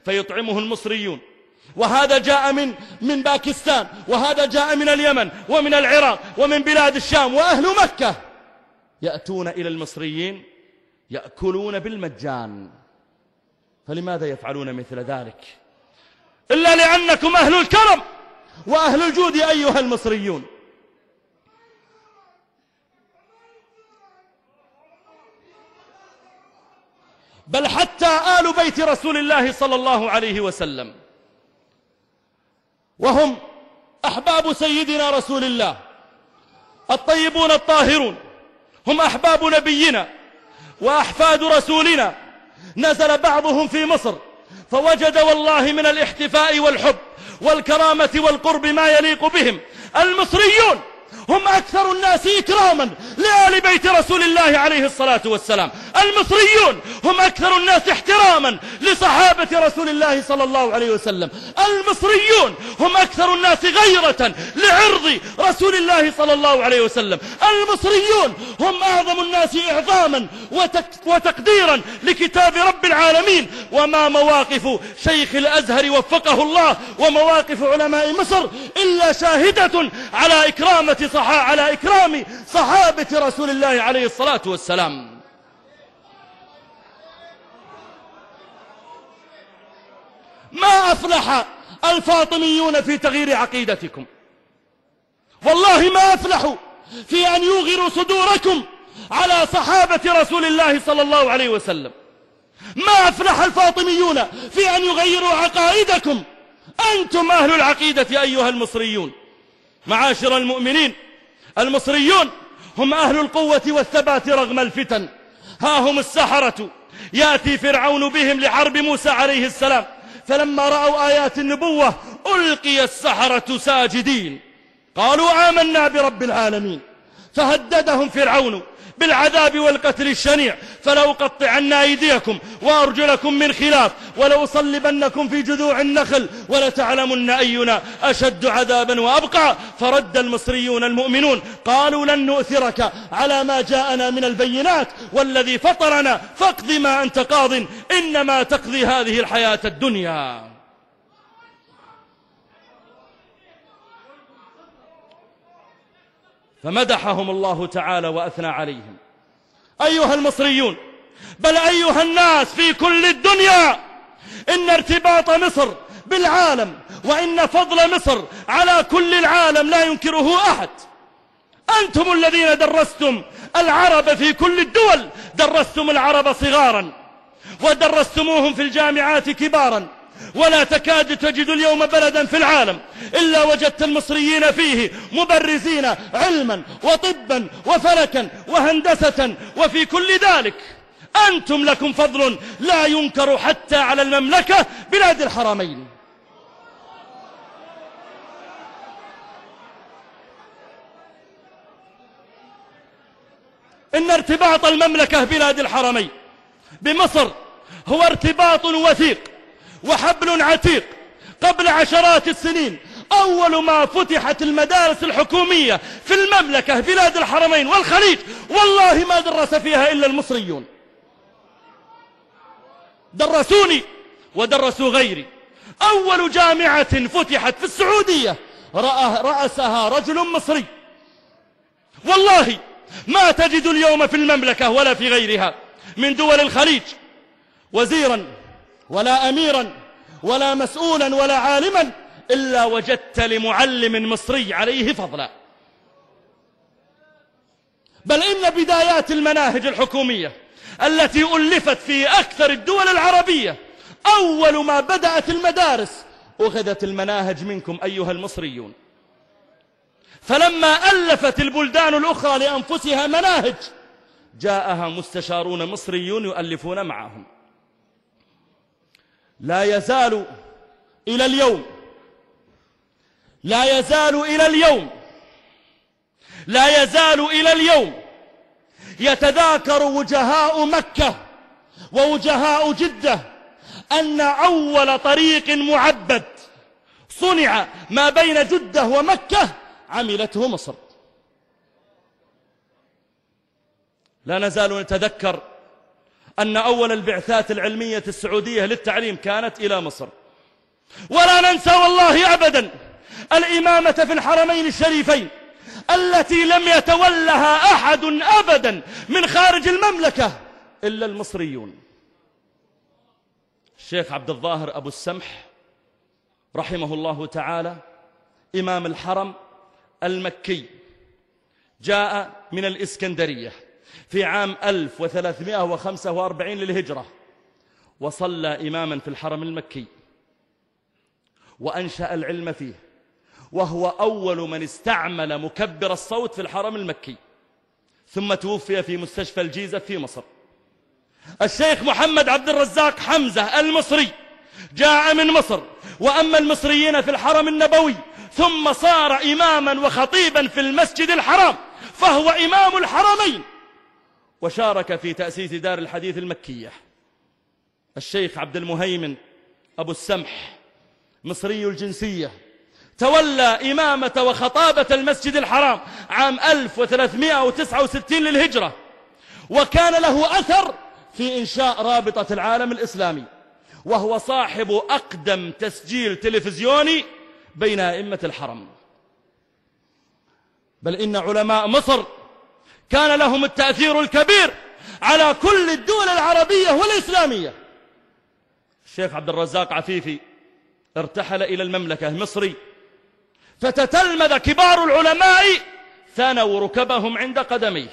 Speaker 1: فيطعمه المصريون، وهذا جاء من من باكستان، وهذا جاء من اليمن ومن العراق ومن بلاد الشام، وأهل مكة يأتون إلى المصريين يأكلون بالمجان. فلماذا يفعلون مثل ذلك؟ إلا لأنكم أهل الكرم وأهل الجود أيها المصريون. بل حتى آل بيت رسول الله صلى الله عليه وسلم، وهم أحباب سيدنا رسول الله الطيبون الطاهرون، هم أحباب نبينا وأحفاد رسولنا، نزل بعضهم في مصر فوجد والله من الاحتفاء والحب والكرامة والقرب ما يليق بهم. المصريون هم أكثر الناس إكراما لآل بيت رسول الله عليه الصلاة والسلام. المصريون هم أكثر الناس احتراما لصحابة رسول الله صلى الله عليه وسلم. المصريون هم أكثر الناس غيرة لعرض رسول الله صلى الله عليه وسلم. المصريون هم أعظم الناس إعظاما وتقديرا لكتاب رب العالمين. وما مواقف شيخ الأزهر وفقه الله ومواقف علماء مصر إلا شاهدة على إكرامة صحا على إكرام صحابة رسول الله عليه الصلاة والسلام. ما أفلح الفاطميون في تغيير عقيدتكم، والله ما أفلحوا في أن يوغروا صدوركم على صحابة رسول الله صلى الله عليه وسلم. ما أفلح الفاطميون في أن يغيروا عقائدكم. أنتم أهل العقيدة أيها المصريون. معاشر المؤمنين، المصريون هم أهل القوة والثبات رغم الفتن. ها هم السحرة، يأتي فرعون بهم لحرب موسى عليه السلام، فلما رأوا آيات النبوة ألقي السحرة ساجدين، قالوا آمنا برب العالمين. فهددهم فرعون بالعذاب والقتل الشنيع، فلأقطعن أيديكم وأرجلكم من خلاف ولأصلبنكم في جذوع النخل ولتعلمن أينا أشد عذابا وأبقى. فرد المصريون المؤمنون قالوا لن نؤثرك على ما جاءنا من البينات، والذي فطرنا فاقض ما أنت قاض إنما تقضي هذه الحياة الدنيا. فمدحهم الله تعالى وأثنى عليهم. أيها المصريون، بل أيها الناس في كل الدنيا، إن ارتباط مصر بالعالم وإن فضل مصر على كل العالم لا ينكره أحد. أنتم الذين درستم العرب في كل الدول، درستم العرب صغارا ودرستموهم في الجامعات كبارا، ولا تكاد تجد اليوم بلدا في العالم إلا وجدت المصريين فيه مبرزين علما وطبا وفلكا وهندسة وفي كل ذلك. أنتم لكم فضل لا ينكر حتى على المملكة بلاد الحرمين. إن ارتباط المملكة بلاد الحرمين بمصر هو ارتباط وثيق وحبل عتيق. قبل عشرات السنين أول ما فتحت المدارس الحكومية في المملكة بلاد الحرمين والخليج، والله ما درس فيها إلا المصريون. درسوني ودرسوا غيري. أول جامعة فتحت في السعودية رأسها رجل مصري. والله ما تجد اليوم في المملكة ولا في غيرها من دول الخليج وزيرا ولا أميرا ولا مسؤولا ولا عالما إلا وجدت لمعلم مصري عليه فضلا. بل إن بدايات المناهج الحكومية التي ألفت في أكثر الدول العربية، أول ما بدأت المدارس أخذت المناهج منكم أيها المصريون. فلما ألفت البلدان الأخرى لأنفسها مناهج، جاءها مستشارون مصريون يؤلفون معهم. لا يزال إلى اليوم لا يزال إلى اليوم لا يزال إلى اليوم يتذاكر وجهاء مكة ووجهاء جدة أن أول طريق معبد صنع ما بين جدة ومكة عملته مصر. لا نزال نتذكر أن أول البعثات العلمية السعودية للتعليم كانت إلى مصر. ولا ننسى والله أبدا الإمامة في الحرمين الشريفين التي لم يتولها أحد أبدا من خارج المملكة إلا المصريون. الشيخ عبد الظاهر أبو السمح رحمه الله تعالى إمام الحرم المكي جاء من الإسكندرية في عام ألف وثلاثمائة وخمسة وأربعين للهجرة، وصلى إماما في الحرم المكي وأنشأ العلم فيه، وهو أول من استعمل مكبر الصوت في الحرم المكي، ثم توفي في مستشفى الجيزة في مصر. الشيخ محمد عبد الرزاق حمزة المصري جاء من مصر وأما المصريين في الحرم النبوي، ثم صار إماما وخطيبا في المسجد الحرام، فهو إمام الحرمين، وشارك في تأسيس دار الحديث المكية. الشيخ عبد المهيمن أبو السمح مصري الجنسية تولى إمامة وخطابة المسجد الحرام عام ألف وثلاثمائة وتسعة وستين للهجرة، وكان له أثر في إنشاء رابطة العالم الإسلامي، وهو صاحب أقدم تسجيل تلفزيوني بين أئمة الحرم. بل إن علماء مصر كان لهم التأثير الكبير على كل الدول العربية والإسلامية. الشيخ عبد الرزاق عفيفي ارتحل إلى المملكة المصري، فتتلمذ كبار العلماء ثنوا ركبهم عند قدميه.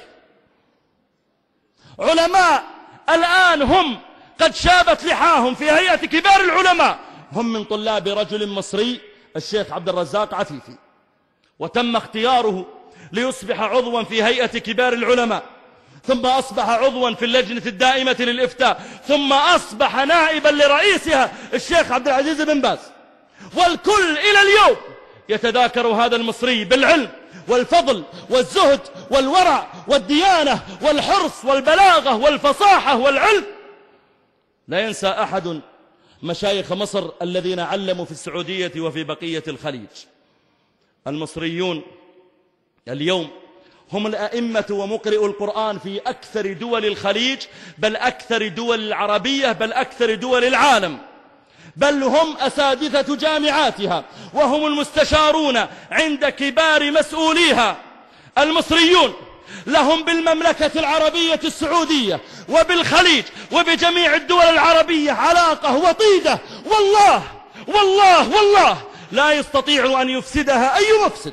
Speaker 1: علماء الآن هم قد شابت لحاهم في هيئة كبار العلماء، هم من طلاب رجل مصري الشيخ عبد الرزاق عفيفي، وتم اختياره ليصبح عضوا في هيئة كبار العلماء، ثم أصبح عضوا في اللجنة الدائمة للإفتاء، ثم أصبح نائبا لرئيسها الشيخ عبد العزيز بن باز. والكل إلى اليوم يتذاكر هذا المصري بالعلم والفضل والزهد والورع والديانة والحرص والبلاغة والفصاحة والعلم. لا ينسى أحد مشايخ مصر الذين علموا في السعودية وفي بقية الخليج. المصريون اليوم هم الأئمة ومقرئ القرآن في أكثر دول الخليج، بل أكثر دول العربية، بل أكثر دول العالم، بل هم أساتذة جامعاتها، وهم المستشارون عند كبار مسؤوليها. المصريون لهم بالمملكة العربية السعودية وبالخليج وبجميع الدول العربية علاقة وطيدة، والله والله والله لا يستطيع أن يفسدها أي مفسد.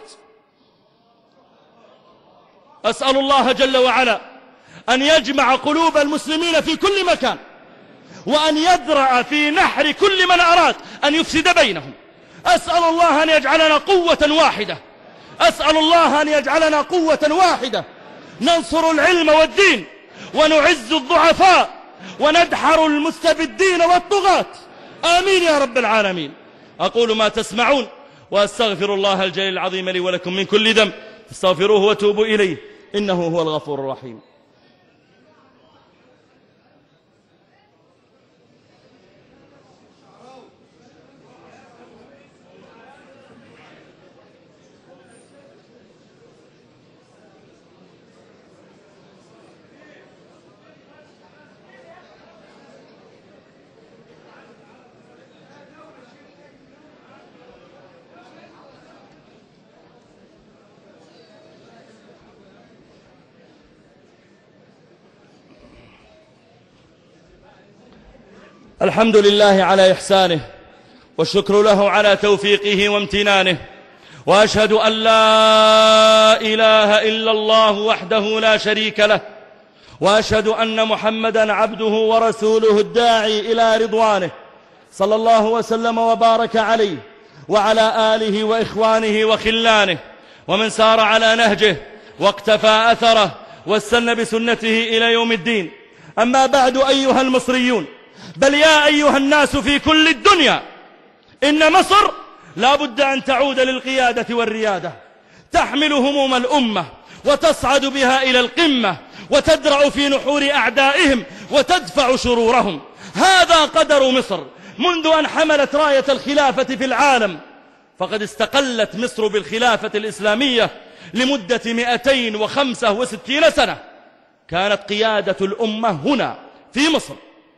Speaker 1: أسأل الله جل وعلا أن يجمع قلوب المسلمين في كل مكان، وأن يدرأ في نحر كل من أراد أن يفسد بينهم. أسأل الله أن يجعلنا قوة واحدة، أسأل الله أن يجعلنا قوة واحدة ننصر العلم والدين، ونعز الضعفاء، وندحر المستبدين والطغاة. آمين يا رب العالمين. أقول ما تسمعون، وأستغفر الله الجليل العظيم لي ولكم من كل ذنب، فاستغفروه وتوبوا إليه إنه هو الغفور الرحيم. الحمد لله على إحسانه، والشكر له على توفيقه وامتنانه، وأشهد أن لا إله إلا الله وحده لا شريك له، وأشهد أن محمدا عبده ورسوله الداعي إلى رضوانه، صلى الله وسلم وبارك عليه وعلى آله وإخوانه وخلانه ومن سار على نهجه واقتفى أثره واستنى بسنته إلى يوم الدين. أما بعد أيها المصريون، بل يا أيها الناس في كل الدنيا، إن مصر لا بد أن تعود للقيادة والريادة، تحمل هموم الأمة وتصعد بها إلى القمة، وتدرأ في نحور أعدائهم وتدفع شرورهم. هذا قدر مصر منذ أن حملت راية الخلافة في العالم، فقد استقلت مصر بالخلافة الإسلامية لمدة مئتين وخمسة وستين سنة. كانت قيادة الأمة هنا في مصر.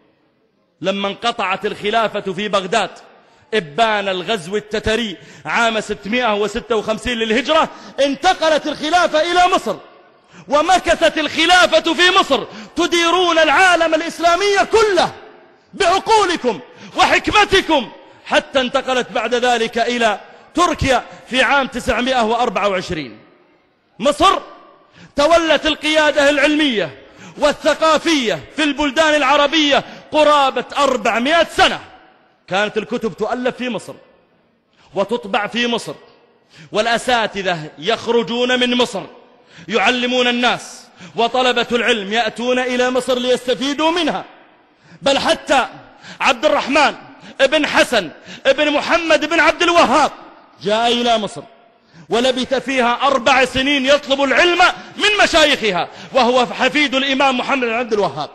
Speaker 1: لما انقطعت الخلافة في بغداد إبان الغزو التتري عام ستمائة وستة وخمسين للهجرة، انتقلت الخلافة إلى مصر، ومكثت الخلافة في مصر تديرون العالم الإسلامي كله بعقولكم وحكمتكم، حتى انتقلت بعد ذلك إلى تركيا في عام تسعمائة وأربعة وعشرين. مصر تولت القيادة العلمية والثقافية في البلدان العربية قرابة أربعمائة سنة. كانت الكتب تؤلف في مصر وتطبع في مصر، والأساتذة يخرجون من مصر يعلمون الناس، وطلبة العلم يأتون إلى مصر ليستفيدوا منها. بل حتى عبد الرحمن ابن حسن ابن محمد بن عبد الوهاب جاء إلى مصر ولبث فيها أربع سنين يطلب العلم من مشايخها، وهو حفيد الإمام محمد بن عبد الوهاب.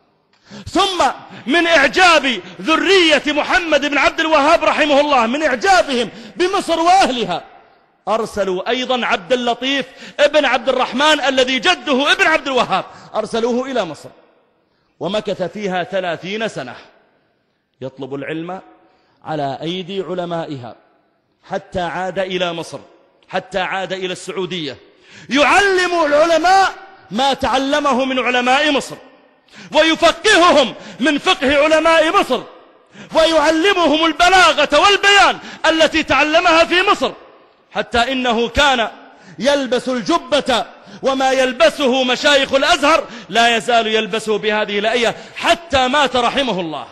Speaker 1: ثم من إعجاب ذرية محمد بن عبد الوهاب رحمه الله، من إعجابهم بمصر وأهلها، أرسلوا أيضا عبد اللطيف ابن عبد الرحمن الذي جده ابن عبد الوهاب، أرسلوه إلى مصر، ومكث فيها ثلاثين سنة يطلب العلم على أيدي علمائها، حتى عاد إلى مصر، حتى عاد إلى السعودية، يعلم العلماء ما تعلمه من علماء مصر، ويفقههم من فقه علماء مصر، ويعلمهم البلاغة والبيان التي تعلمها في مصر، حتى إنه كان يلبس الجبة وما يلبسه مشايخ الأزهر لا يزال يلبسه بهذه الأية حتى مات رحمه الله.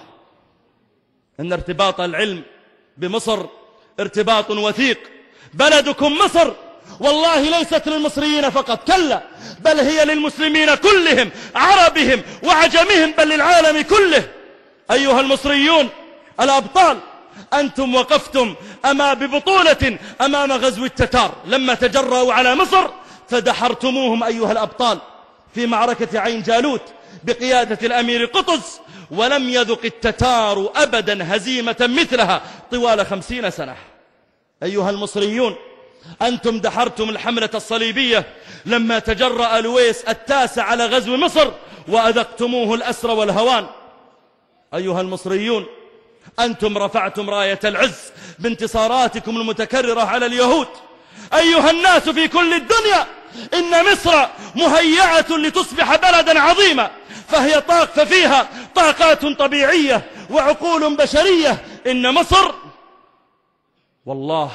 Speaker 1: إن ارتباط العلم بمصر ارتباط وثيق. بلدكم مصر والله ليست للمصريين فقط، كلا، بل هي للمسلمين كلهم، عربهم وعجمهم، بل للعالم كله. أيها المصريون الأبطال، أنتم وقفتم أما ببطولة أمام غزو التتار لما تجرأوا على مصر، فدحرتموهم أيها الأبطال في معركة عين جالوت بقيادة الأمير قطز، ولم يذق التتار أبدا هزيمة مثلها طوال خمسين سنة. أيها المصريون، أنتم دحرتم الحملة الصليبية لما تجرأ لويس التاسع على غزو مصر، وأذقتموه الأسر والهوان. أيها المصريون، أنتم رفعتم راية العز بانتصاراتكم المتكررة على اليهود. أيها الناس في كل الدنيا، إن مصر مهيئة لتصبح بلدا عظيما، فهي طاق ففيها طاقات طبيعية وعقول بشرية. إن مصر والله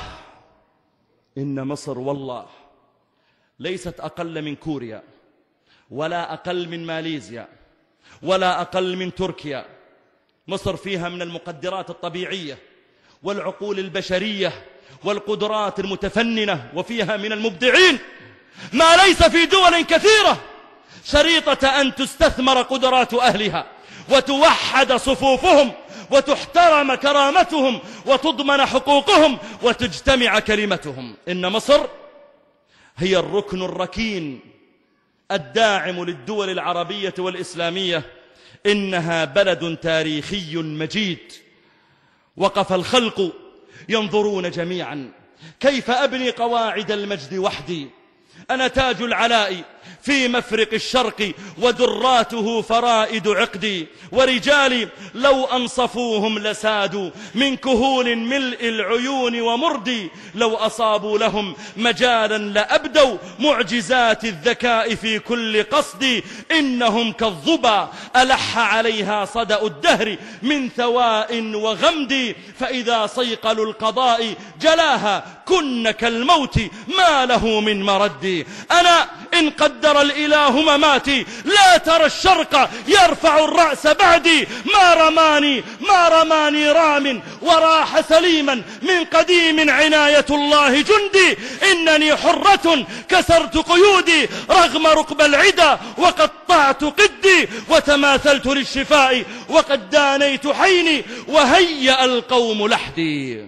Speaker 1: إن مصر والله ليست أقل من كوريا، ولا أقل من ماليزيا، ولا أقل من تركيا. مصر فيها من المقدرات الطبيعية والعقول البشرية والقدرات المتفننة، وفيها من المبدعين ما ليس في دول كثيرة، شريطة أن تستثمر قدرات أهلها وتوحد صفوفهم وتحترم كرامتهم وتضمن حقوقهم وتجتمع كلمتهم. إن مصر هي الركن الركين الداعم للدول العربية والإسلامية. إنها بلد تاريخي مجيد، وقف الخلق ينظرون جميعا كيف أبني قواعد المجد وحدي، أنا تاج العلاء في مفرق الشرق، ودراته فرائد عقدي، ورجالي لو أنصفوهم لسادوا من كهول ملء العيون ومردي، لو أصابوا لهم مجالا لأبدوا معجزات الذكاء في كل قصد، إنهم كالظبا ألح عليها صدأ الدهر من ثواء وغمد، فإذا صيقلوا القضاء جلاها كن كالموت ما له من مرد. أنا إن قدر الإله مماتي لا ترى الشرق يرفع الرأس بعدي، ما رماني ما رماني رام وراح سليما من قديم عناية الله جندي، إنني حرة كسرت قيودي رغم رقب العدا وقطعت قدي، وتماثلت للشفاء وقد دانيت حيني وهيأ القوم لحدي.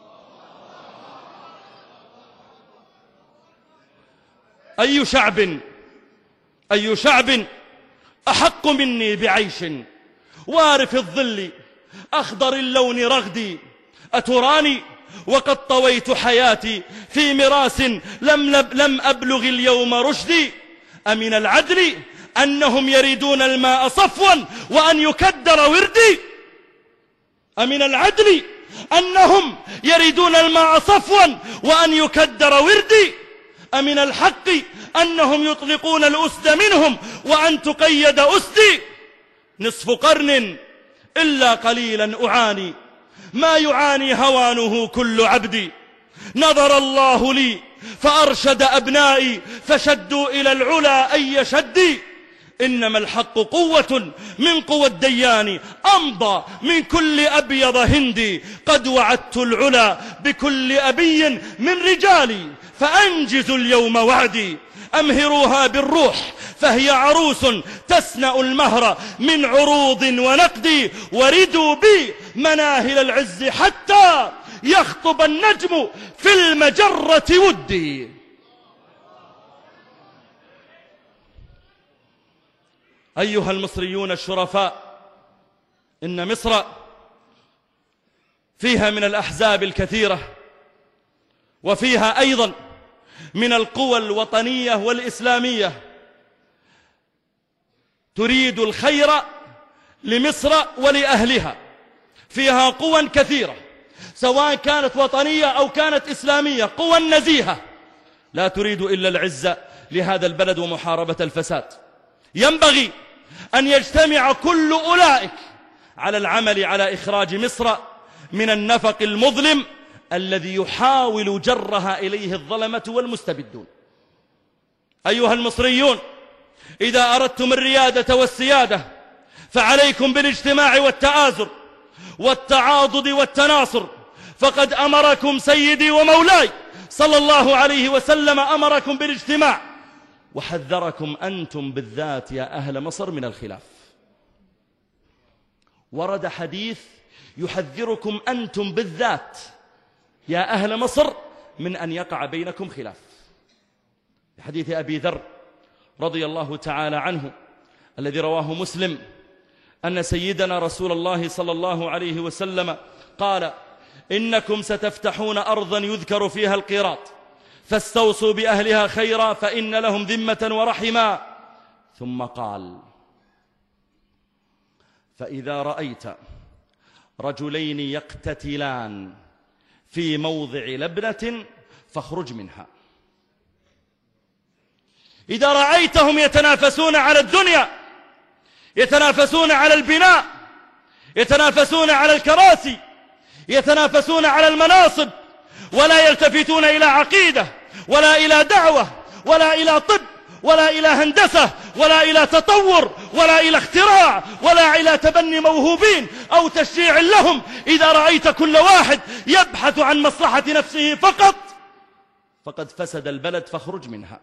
Speaker 1: أي شعب أي شعب أحق مني بعيش وارف الظل أخضر اللون رغدي، أتراني وقد طويت حياتي في مراس لم, لم أبلغ اليوم رشدي، أمن العدل أنهم يريدون الماء صفوا وأن يكدر وردي؟ أمن العدل أنهم يريدون الماء صفوا وأن يكدر وردي؟ أمن الحق أنهم يطلقون الأسد منهم وأن تقيد أسدي؟ نصف قرن إلا قليلا أعاني، ما يعاني هوانه كل عبدي. نظر الله لي فأرشد أبنائي فشدوا إلى العلا أي شدي. إنما الحق قوة من قوى الديان، أمضى من كل أبيض هندي. قد وعدت العلا بكل أبي من رجالي، فأنجزوا اليوم وعدي. أمهروها بالروح فهي عروس تسنأ المهر من عروض ونقد. وردوا بي مناهل العز حتى يخطب النجم في المجرة ودي. أيها المصريون الشرفاء، إن مصر فيها من الأحزاب الكثيرة، وفيها أيضا من القوى الوطنية والإسلامية تريد الخير لمصر ولأهلها. فيها قوى كثيرة سواء كانت وطنية أو كانت إسلامية، قوى نزيهة لا تريد إلا العزة لهذا البلد ومحاربة الفساد. ينبغي أن يجتمع كل أولئك على العمل على إخراج مصر من النفق المظلم الذي يحاول جرها إليه الظلمة والمستبدون. أيها المصريون، إذا أردتم الريادة والسيادة فعليكم بالاجتماع والتآزر والتعاضد والتناصر. فقد أمركم سيدي ومولاي صلى الله عليه وسلم، أمركم بالاجتماع، وحذركم أنتم بالذات يا أهل مصر من الخلاف. ورد حديث يحذركم أنتم بالذات يا أهل مصر من أن يقع بينكم خلاف. حديث أبي ذر رضي الله تعالى عنه الذي رواه مسلم أن سيدنا رسول الله صلى الله عليه وسلم قال: إنكم ستفتحون أرضا يذكر فيها القيراط، فاستوصوا بأهلها خيرا فإن لهم ذمة ورحما. ثم قال: فإذا رأيت رجلين يقتتلان في موضع لبنة فاخرج منها. إذا رأيتهم يتنافسون على الدنيا، يتنافسون على البناء، يتنافسون على الكراسي، يتنافسون على المناصب، ولا يلتفتون إلى عقيدة ولا إلى دعوة ولا إلى طب ولا إلى هندسة ولا إلى تطور ولا إلى اختراع ولا إلى تبني موهوبين أو تشجيع لهم، إذا رأيت كل واحد يبحث عن مصلحة نفسه فقط فقد فسد البلد فاخرج منها.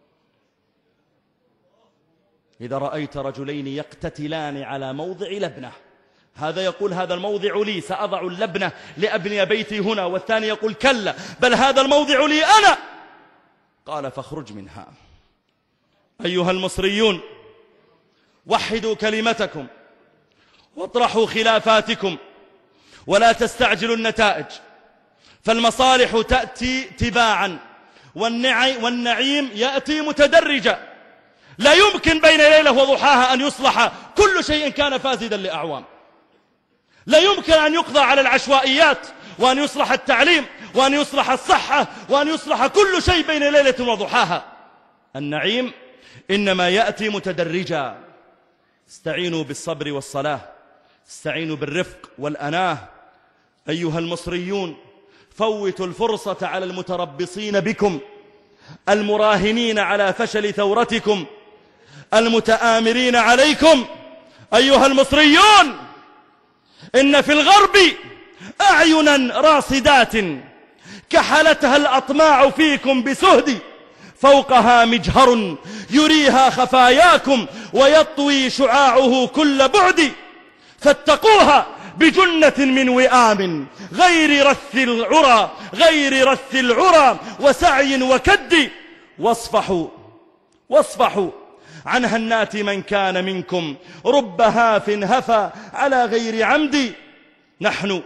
Speaker 1: إذا رأيت رجلين يقتتلان على موضع لبنة، هذا يقول هذا الموضع لي سأضع اللبنة لأبني بيتي هنا، والثاني يقول كلا بل هذا الموضع لي أنا، قال فاخرج منها. أيها المصريون، وحدوا كلمتكم واطرحوا خلافاتكم ولا تستعجلوا النتائج، فالمصالح تأتي تباعا والنعيم يأتي متدرجا. لا يمكن بين ليلة وضحاها أن يصلح كل شيء كان فاسدا لأعوام. لا يمكن أن يقضى على العشوائيات وأن يصلح التعليم وأن يصلح الصحة وأن يصلح كل شيء بين ليلة وضحاها. النعيم إنما يأتي متدرجا. استعينوا بالصبر والصلاة، استعينوا بالرفق والأناه. أيها المصريون، فوتوا الفرصة على المتربصين بكم، المراهنين على فشل ثورتكم، المتآمرين عليكم. أيها المصريون، إن في الغرب أعينا راصدات كحلتها الأطماع فيكم بسهد، فوقها مجهر يريها خفاياكم ويطوي شعاعه كل بعد، فاتقوها بجنة من وئام غير رث العرى غير رث العرى وسعي وكد، واصفحوا واصفحوا عن هنات من كان منكم، رب هاف هفى على غير عمد. نحن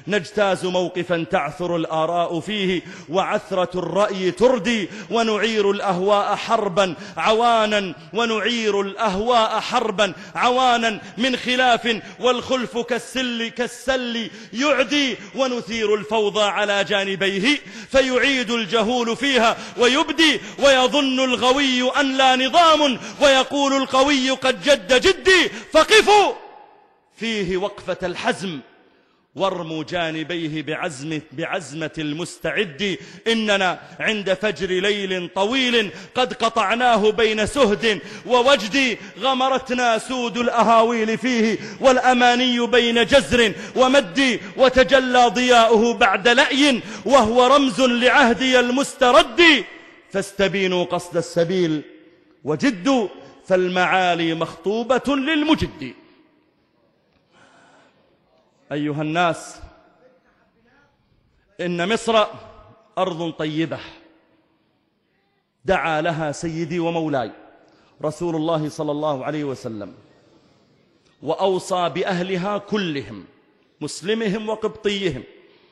Speaker 1: نجتاز موقفا تعثر الآراء فيه وعثرة الرأي تردي، ونعير الأهواء حربا عوانا ونعير الأهواء حربا عوانا من خلاف، والخلف كالسل كالسل يعدي، ونثير الفوضى على جانبيه فيعيد الجهول فيها ويبدي، ويظن الغوي أن لا نظام ويقول القوي قد جد جدي، فقفوا فيه وقفة الحزم وارموا جانبيه بعزم بعزمة المستعد، إننا عند فجر ليل طويل قد قطعناه بين سهد ووجد، غمرتنا سود الأهاويل فيه والأماني بين جزر ومد، وتجلى ضياؤه بعد لأي وهو رمز لعهدي المسترد، فاستبينوا قصد السبيل وجدوا فالمعالي مخطوبة للمجد. أيها الناس، إن مصر أرض طيبة دعا لها سيدي ومولاي رسول الله صلى الله عليه وسلم، وأوصى بأهلها كلهم مسلمهم وقبطيهم.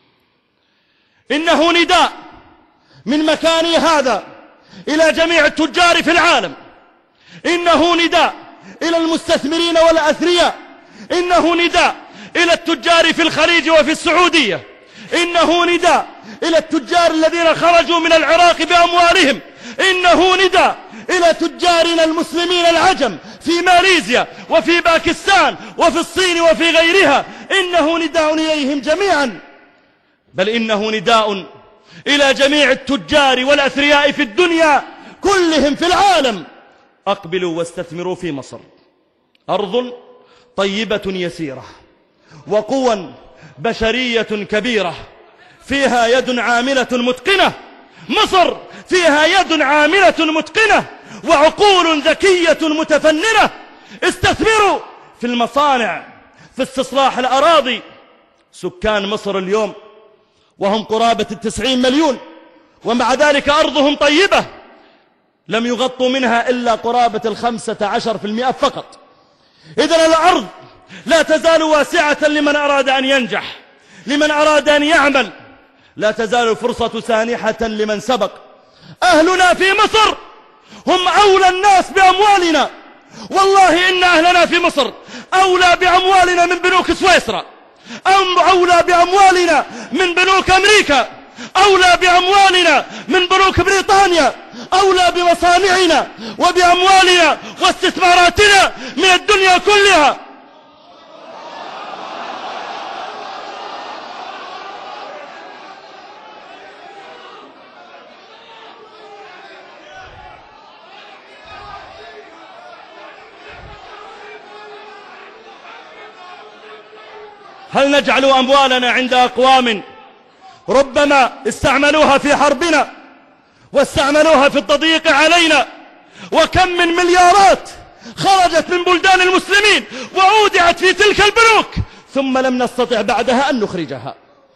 Speaker 1: إنه نداء من مكاني هذا إلى جميع التجار في العالم، إنه نداء إلى المستثمرين والأثرياء، إنه نداء إلى التجار في الخليج وفي السعودية، إنه نداء إلى التجار الذين خرجوا من العراق بأموالهم، إنه نداء إلى تجارنا المسلمين العجم في ماليزيا وفي باكستان وفي الصين وفي غيرها، إنه نداء إليهم جميعا، بل إنه نداء إلى جميع التجار والأثرياء في الدنيا كلهم في العالم. أقبلوا واستثمروا في مصر، أرض طيبة يسيرة وقوى بشرية كبيرة، فيها يد عاملة متقنة. مصر فيها يد عاملة متقنة وعقول ذكية متفننة. استثمروا في المصانع، في استصلاح الأراضي. سكان مصر اليوم وهم قرابة التسعين مليون، ومع ذلك أرضهم طيبة، لم يغطوا منها إلا قرابة الخمسة عشر في المئة فقط. إذن الأرض لا تزال واسعة لمن أراد أن ينجح، لمن أراد أن يعمل، لا تزال الفرصة سانحة لمن سبق. أهلنا في مصر هم أولى الناس بأموالنا، والله إن أهلنا في مصر أولى بأموالنا من بنوك سويسرا، أم أولى بأموالنا من بنوك أمريكا، أولى بأموالنا من بنوك بريطانيا، أولى بمصانعنا وبأموالنا واستثماراتنا من الدنيا كلها. هل نجعل أموالنا عند أقوام ربما استعملوها في حربنا واستعملوها في التضييق علينا؟ وكم من مليارات خرجت من بلدان المسلمين وأودعت في تلك البنوك ثم لم نستطع بعدها أن نخرجها.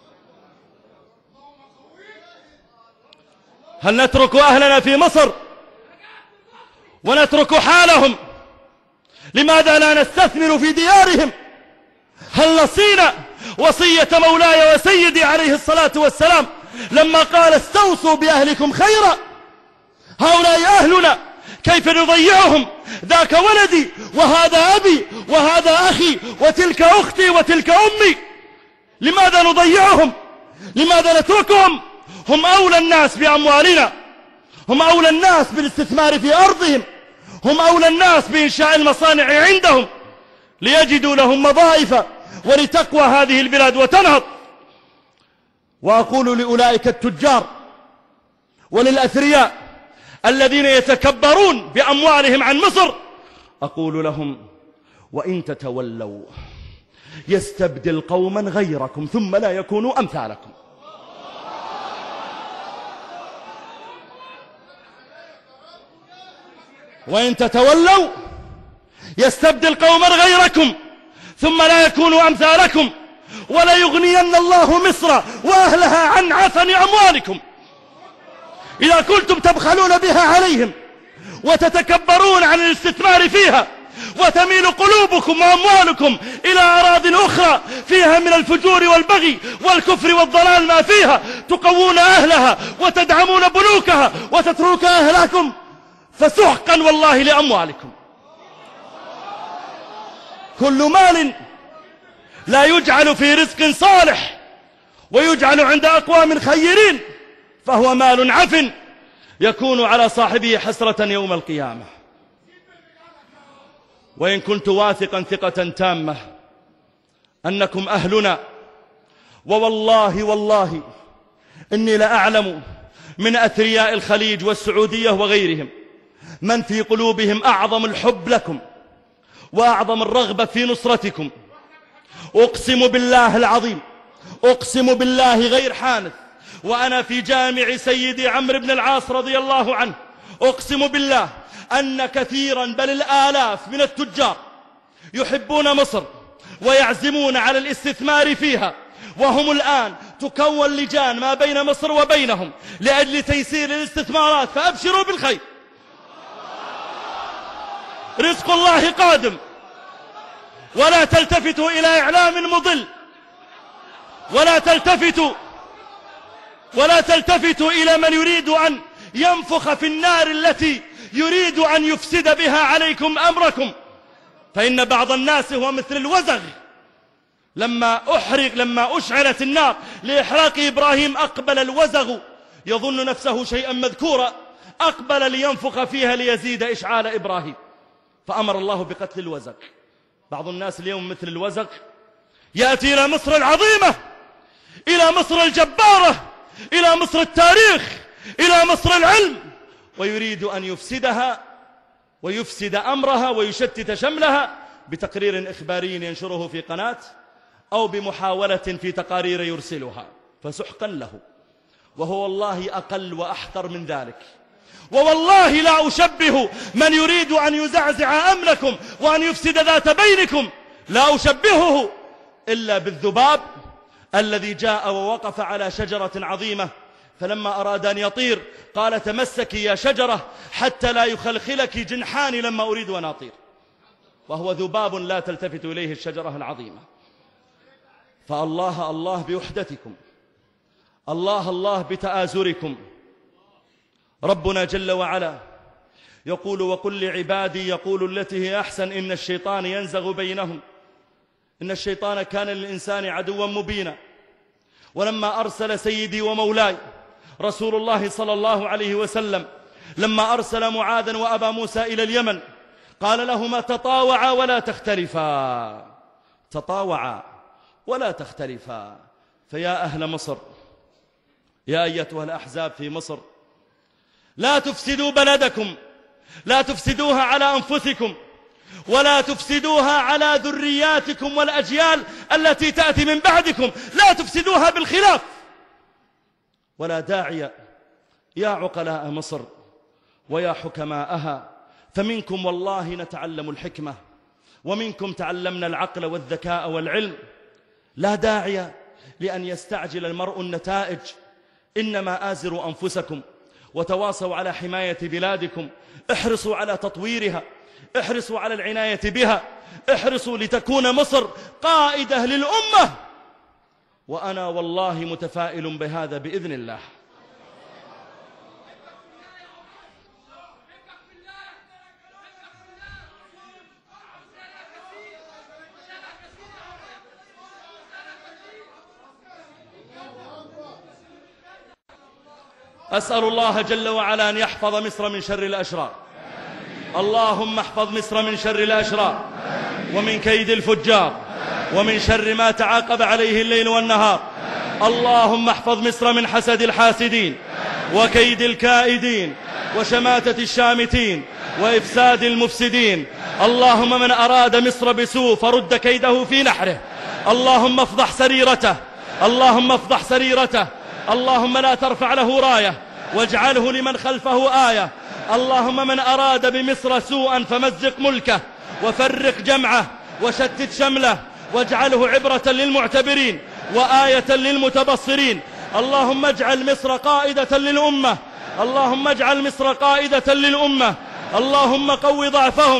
Speaker 1: هل نترك أهلنا في مصر ونترك حالهم؟ لماذا لا نستثمر في ديارهم؟ هل نصينا وصية مولاي وسيدي عليه الصلاة والسلام لما قال استوصوا بأهلكم خيرا؟ هؤلاء أهلنا، كيف نضيعهم؟ ذاك ولدي وهذا أبي وهذا أخي وتلك أختي وتلك أمي، لماذا نضيعهم؟ لماذا نتركهم؟ هم أولى الناس بأموالنا، هم أولى الناس بالاستثمار في أرضهم، هم أولى الناس بإنشاء المصانع عندهم ليجدوا لهم وظائف ولتقوى هذه البلاد وتنهض. وأقول لأولئك التجار وللأثرياء الذين يتكبرون بأموالهم عن مصر، أقول لهم وإن تتولوا يستبدل قوما غيركم ثم لا يكونوا أمثالكم. وإن تتولوا يستبدل قوما غيركم ثم لا يكونوا أمثالكم، ولا يغنين الله مصر وأهلها عن عفن أموالكم. إذا كنتم تبخلون بها عليهم وتتكبرون عن الاستثمار فيها وتميل قلوبكم وأموالكم إلى أراضٍ أخرى فيها من الفجور والبغي والكفر والضلال ما فيها، تقوون أهلها وتدعمون بنوكها وتترك أهلكم، فسحقا والله لأموالكم. كل مال لا يجعل في رزق صالح ويجعل عند أقوام خيرين فهو مال عفن يكون على صاحبه حسرة يوم القيامة. وإن كنت واثقا ثقة تامة أنكم أهلنا، ووالله والله إني لأعلم من أثرياء الخليج والسعودية وغيرهم من في قلوبهم أعظم الحب لكم وأعظم الرغبة في نصرتكم. أقسم بالله العظيم، أقسم بالله غير حانث، وأنا في جامع سيدي عمرو بن العاص رضي الله عنه، أقسم بالله أن كثيرا بل الآلاف من التجار يحبون مصر ويعزمون على الاستثمار فيها، وهم الآن تكون لجان ما بين مصر وبينهم لأجل تيسير الاستثمارات، فأبشروا بالخير. رزق الله قادم، ولا تلتفتوا إلى إعلام مضل، ولا تلتفتوا ولا تلتفتوا إلى من يريد أن ينفخ في النار التي يريد أن يفسد بها عليكم أمركم. فإن بعض الناس هو مثل الوزغ، لما أحرق لما أشعلت النار لإحراق إبراهيم أقبل الوزغ يظن نفسه شيئا مذكورا، أقبل لينفخ فيها ليزيد إشعال إبراهيم، فأمر الله بقتل الوزغ. بعض الناس اليوم مثل الوزغ يأتي إلى مصر العظيمة، إلى مصر الجبارة، إلى مصر التاريخ، إلى مصر العلم، ويريد أن يفسدها ويفسد أمرها ويشتت شملها بتقرير إخباري ينشره في قناة أو بمحاولة في تقارير يرسلها، فسحقا له. وهو والله أقل وأحقر من ذلك. ووالله لا أشبه من يريد أن يزعزع أمنكم وأن يفسد ذات بينكم، لا أشبهه إلا بالذباب الذي جاء ووقف على شجرة عظيمة، فلما أراد أن يطير قال تمسكي يا شجرة حتى لا يخلخلك جنحاني لما أريد أن أطير، وهو ذباب لا تلتفت إليه الشجرة العظيمة. فالله الله بوحدتكم، الله الله بتآزركم. ربنا جل وعلا يقول وقل لعبادي يقول التي هي أحسن إن الشيطان ينزغ بينهم إن الشيطان كان للإنسان عدوا مبينا. ولما أرسل سيدي ومولاي رسول الله صلى الله عليه وسلم، لما أرسل معاذا وأبا موسى إلى اليمن قال لهما تطاوعا ولا تختلفا، تطاوعا ولا تختلفا. فيا أهل مصر، يا أيتها الأحزاب في مصر، لا تفسدوا بلدكم، لا تفسدوها على أنفسكم، ولا تفسدوها على ذرياتكم والأجيال التي تأتي من بعدكم، لا تفسدوها بالخلاف. ولا داعي يا عقلاء مصر ويا حكماءها، فمنكم والله نتعلم الحكمة، ومنكم تعلمنا العقل والذكاء والعلم. لا داعي لأن يستعجل المرء النتائج، إنما آزروا أنفسكم وتواصوا على حماية بلادكم، احرصوا على تطويرها، احرصوا على العناية بها، احرصوا لتكون مصر قائدة للأمة. وأنا والله متفائل بهذا بإذن الله. أسأل الله جل وعلا أن يحفظ مصر من شر الأشرار. اللهم احفظ مصر من شر الأشرار ومن كيد الفجار ومن شر ما تعاقب عليه الليل والنهار. اللهم احفظ مصر من حسد الحاسدين وكيد الكائدين وشماتة الشامتين وإفساد المفسدين. اللهم من أراد مصر بسوء فرد كيده في نحره. اللهم افضح سريرته، اللهم افضح سريرته. اللهم لا ترفع له راية واجعله لمن خلفه آية. اللهم من أراد بمصر سوءا فمزق ملكه وفرق جمعه وشتت شمله واجعله عبرة للمعتبرين وآية للمتبصرين. اللهم اجعل مصر قائدة للأمة، اللهم اجعل مصر قائدة للأمة. اللهم قو ضعفهم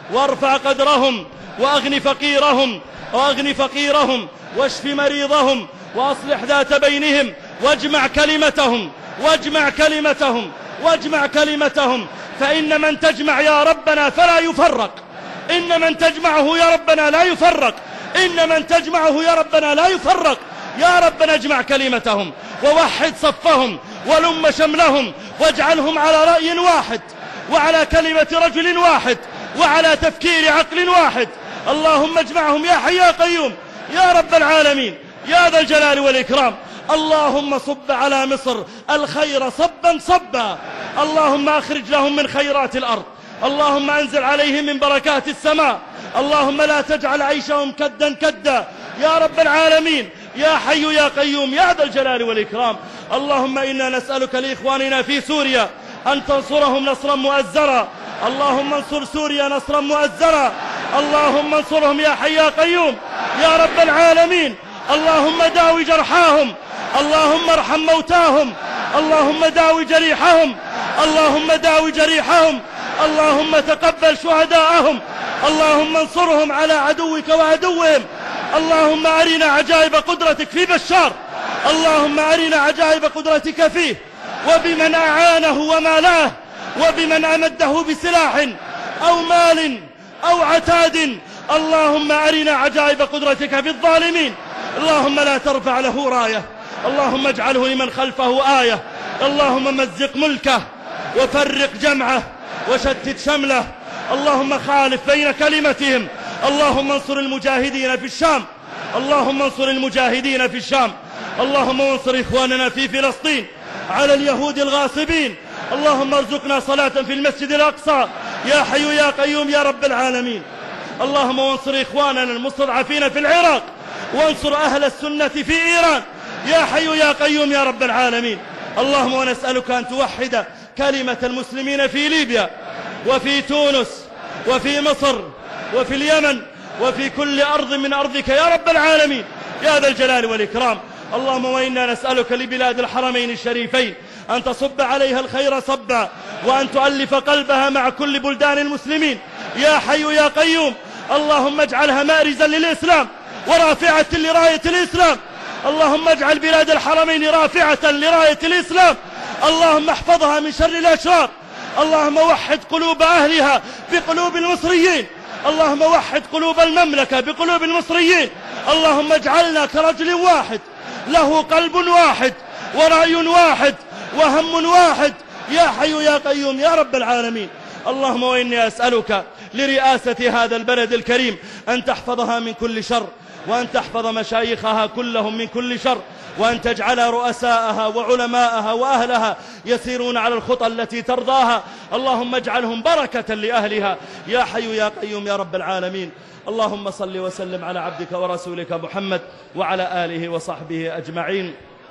Speaker 1: وارفع قدرهم وأغن فقيرهم وأغن فقيرهم واشف مريضهم وأصلح ذات بينهم واجمع كلمتهم واجمع كلمتهم واجمع كلمتهم فإن من تجمع يا ربنا فلا يفرق، إن من تجمعه يا ربنا لا يفرق، إن من تجمعه يا ربنا لا يفرق. يا ربنا اجمع كلمتهم ووحد صفهم ولم شملهم واجعلهم على رأي واحد وعلى كلمة رجل واحد وعلى تفكير عقل واحد. اللهم اجمعهم يا حي يا قيوم يا رب العالمين يا ذا الجلال والإكرام. اللهم صب على مصر الخير صبا صبا، اللهم أخرج لهم من خيرات الأرض، اللهم أنزل عليهم من بركات السماء، اللهم لا تجعل عيشهم كدا كدا يا رب العالمين يا حي يا قيوم يا ذا الجلال والإكرام. اللهم إنا نسألك لإخواننا في سوريا أن تنصرهم نصرا مؤزرا، اللهم انصر سوريا نصرا مؤزرا، اللهم انصرهم يا حي يا قيوم يا رب العالمين. اللهم داوي جرحاهم، اللهم ارحم موتاهم، اللهم داوي جريحهم، اللهم داوي جريحهم، اللهم تقبل شهداءهم، اللهم انصرهم على عدوك وعدوهم. اللهم أرنا عجائب قدرتك في بشار، اللهم أرنا عجائب قدرتك فيه وبمن أعانه ومالاه وبمن أمده بسلاح أو مال أو عتاد. اللهم أرنا عجائب قدرتك في الظالمين. اللهم لا ترفع له راية، اللهم اجعله لمن خلفه آية. اللهم مزق ملكه وفرق جمعه وشتت شمله، اللهم خالف بين كلمتهم. اللهم انصر المجاهدين في الشام، اللهم انصر المجاهدين في الشام، اللهم انصر إخواننا في فلسطين على اليهود الغاصبين. اللهم ارزقنا صلاة في المسجد الأقصى يا حي يا قيوم يا رب العالمين. اللهم وانصر إخواننا المستضعفين في العراق، وانصر أهل السنة في إيران يا حي يا قيوم يا رب العالمين. اللهم ونسألك أن توحد كلمة المسلمين في ليبيا وفي تونس وفي مصر وفي اليمن وفي كل أرض من أرضك يا رب العالمين يا ذا الجلال والإكرام. اللهم وإنا نسألك لبلاد الحرمين الشريفين أن تصب عليها الخير صبا، وأن تؤلف قلبها مع كل بلدان المسلمين يا حي يا قيوم. اللهم اجعلها مارزا للإسلام ورافعة لراية الإسلام، اللهم اجعل بلاد الحرمين رافعة لراية الإسلام. اللهم احفظها من شر الأشرار، اللهم وحد قلوب أهلها بقلوب المصريين، اللهم وحد قلوب المملكة بقلوب المصريين. اللهم اجعلنا كرجل واحد له قلب واحد ورأي واحد وهم واحد يا حي يا قيوم يا رب العالمين. اللهم وإني أسألك لرئاسة هذا البلد الكريم أن تحفظها من كل شر، وأن تحفظ مشايخها كلهم من كل شر، وأن تجعل رؤساءها وعلماءها وأهلها يسيرون على الخطى التي ترضاها. اللهم اجعلهم بركة لأهلها يا حي يا قيوم يا رب العالمين. اللهم صل وسلم على عبدك ورسولك محمد وعلى آله وصحبه أجمعين.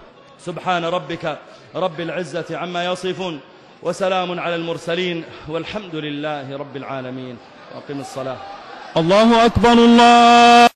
Speaker 1: سبحان ربك رب العزة عما يصفون وسلام على المرسلين والحمد لله رب العالمين. وأقم الصلاة.
Speaker 2: الله أكبر الله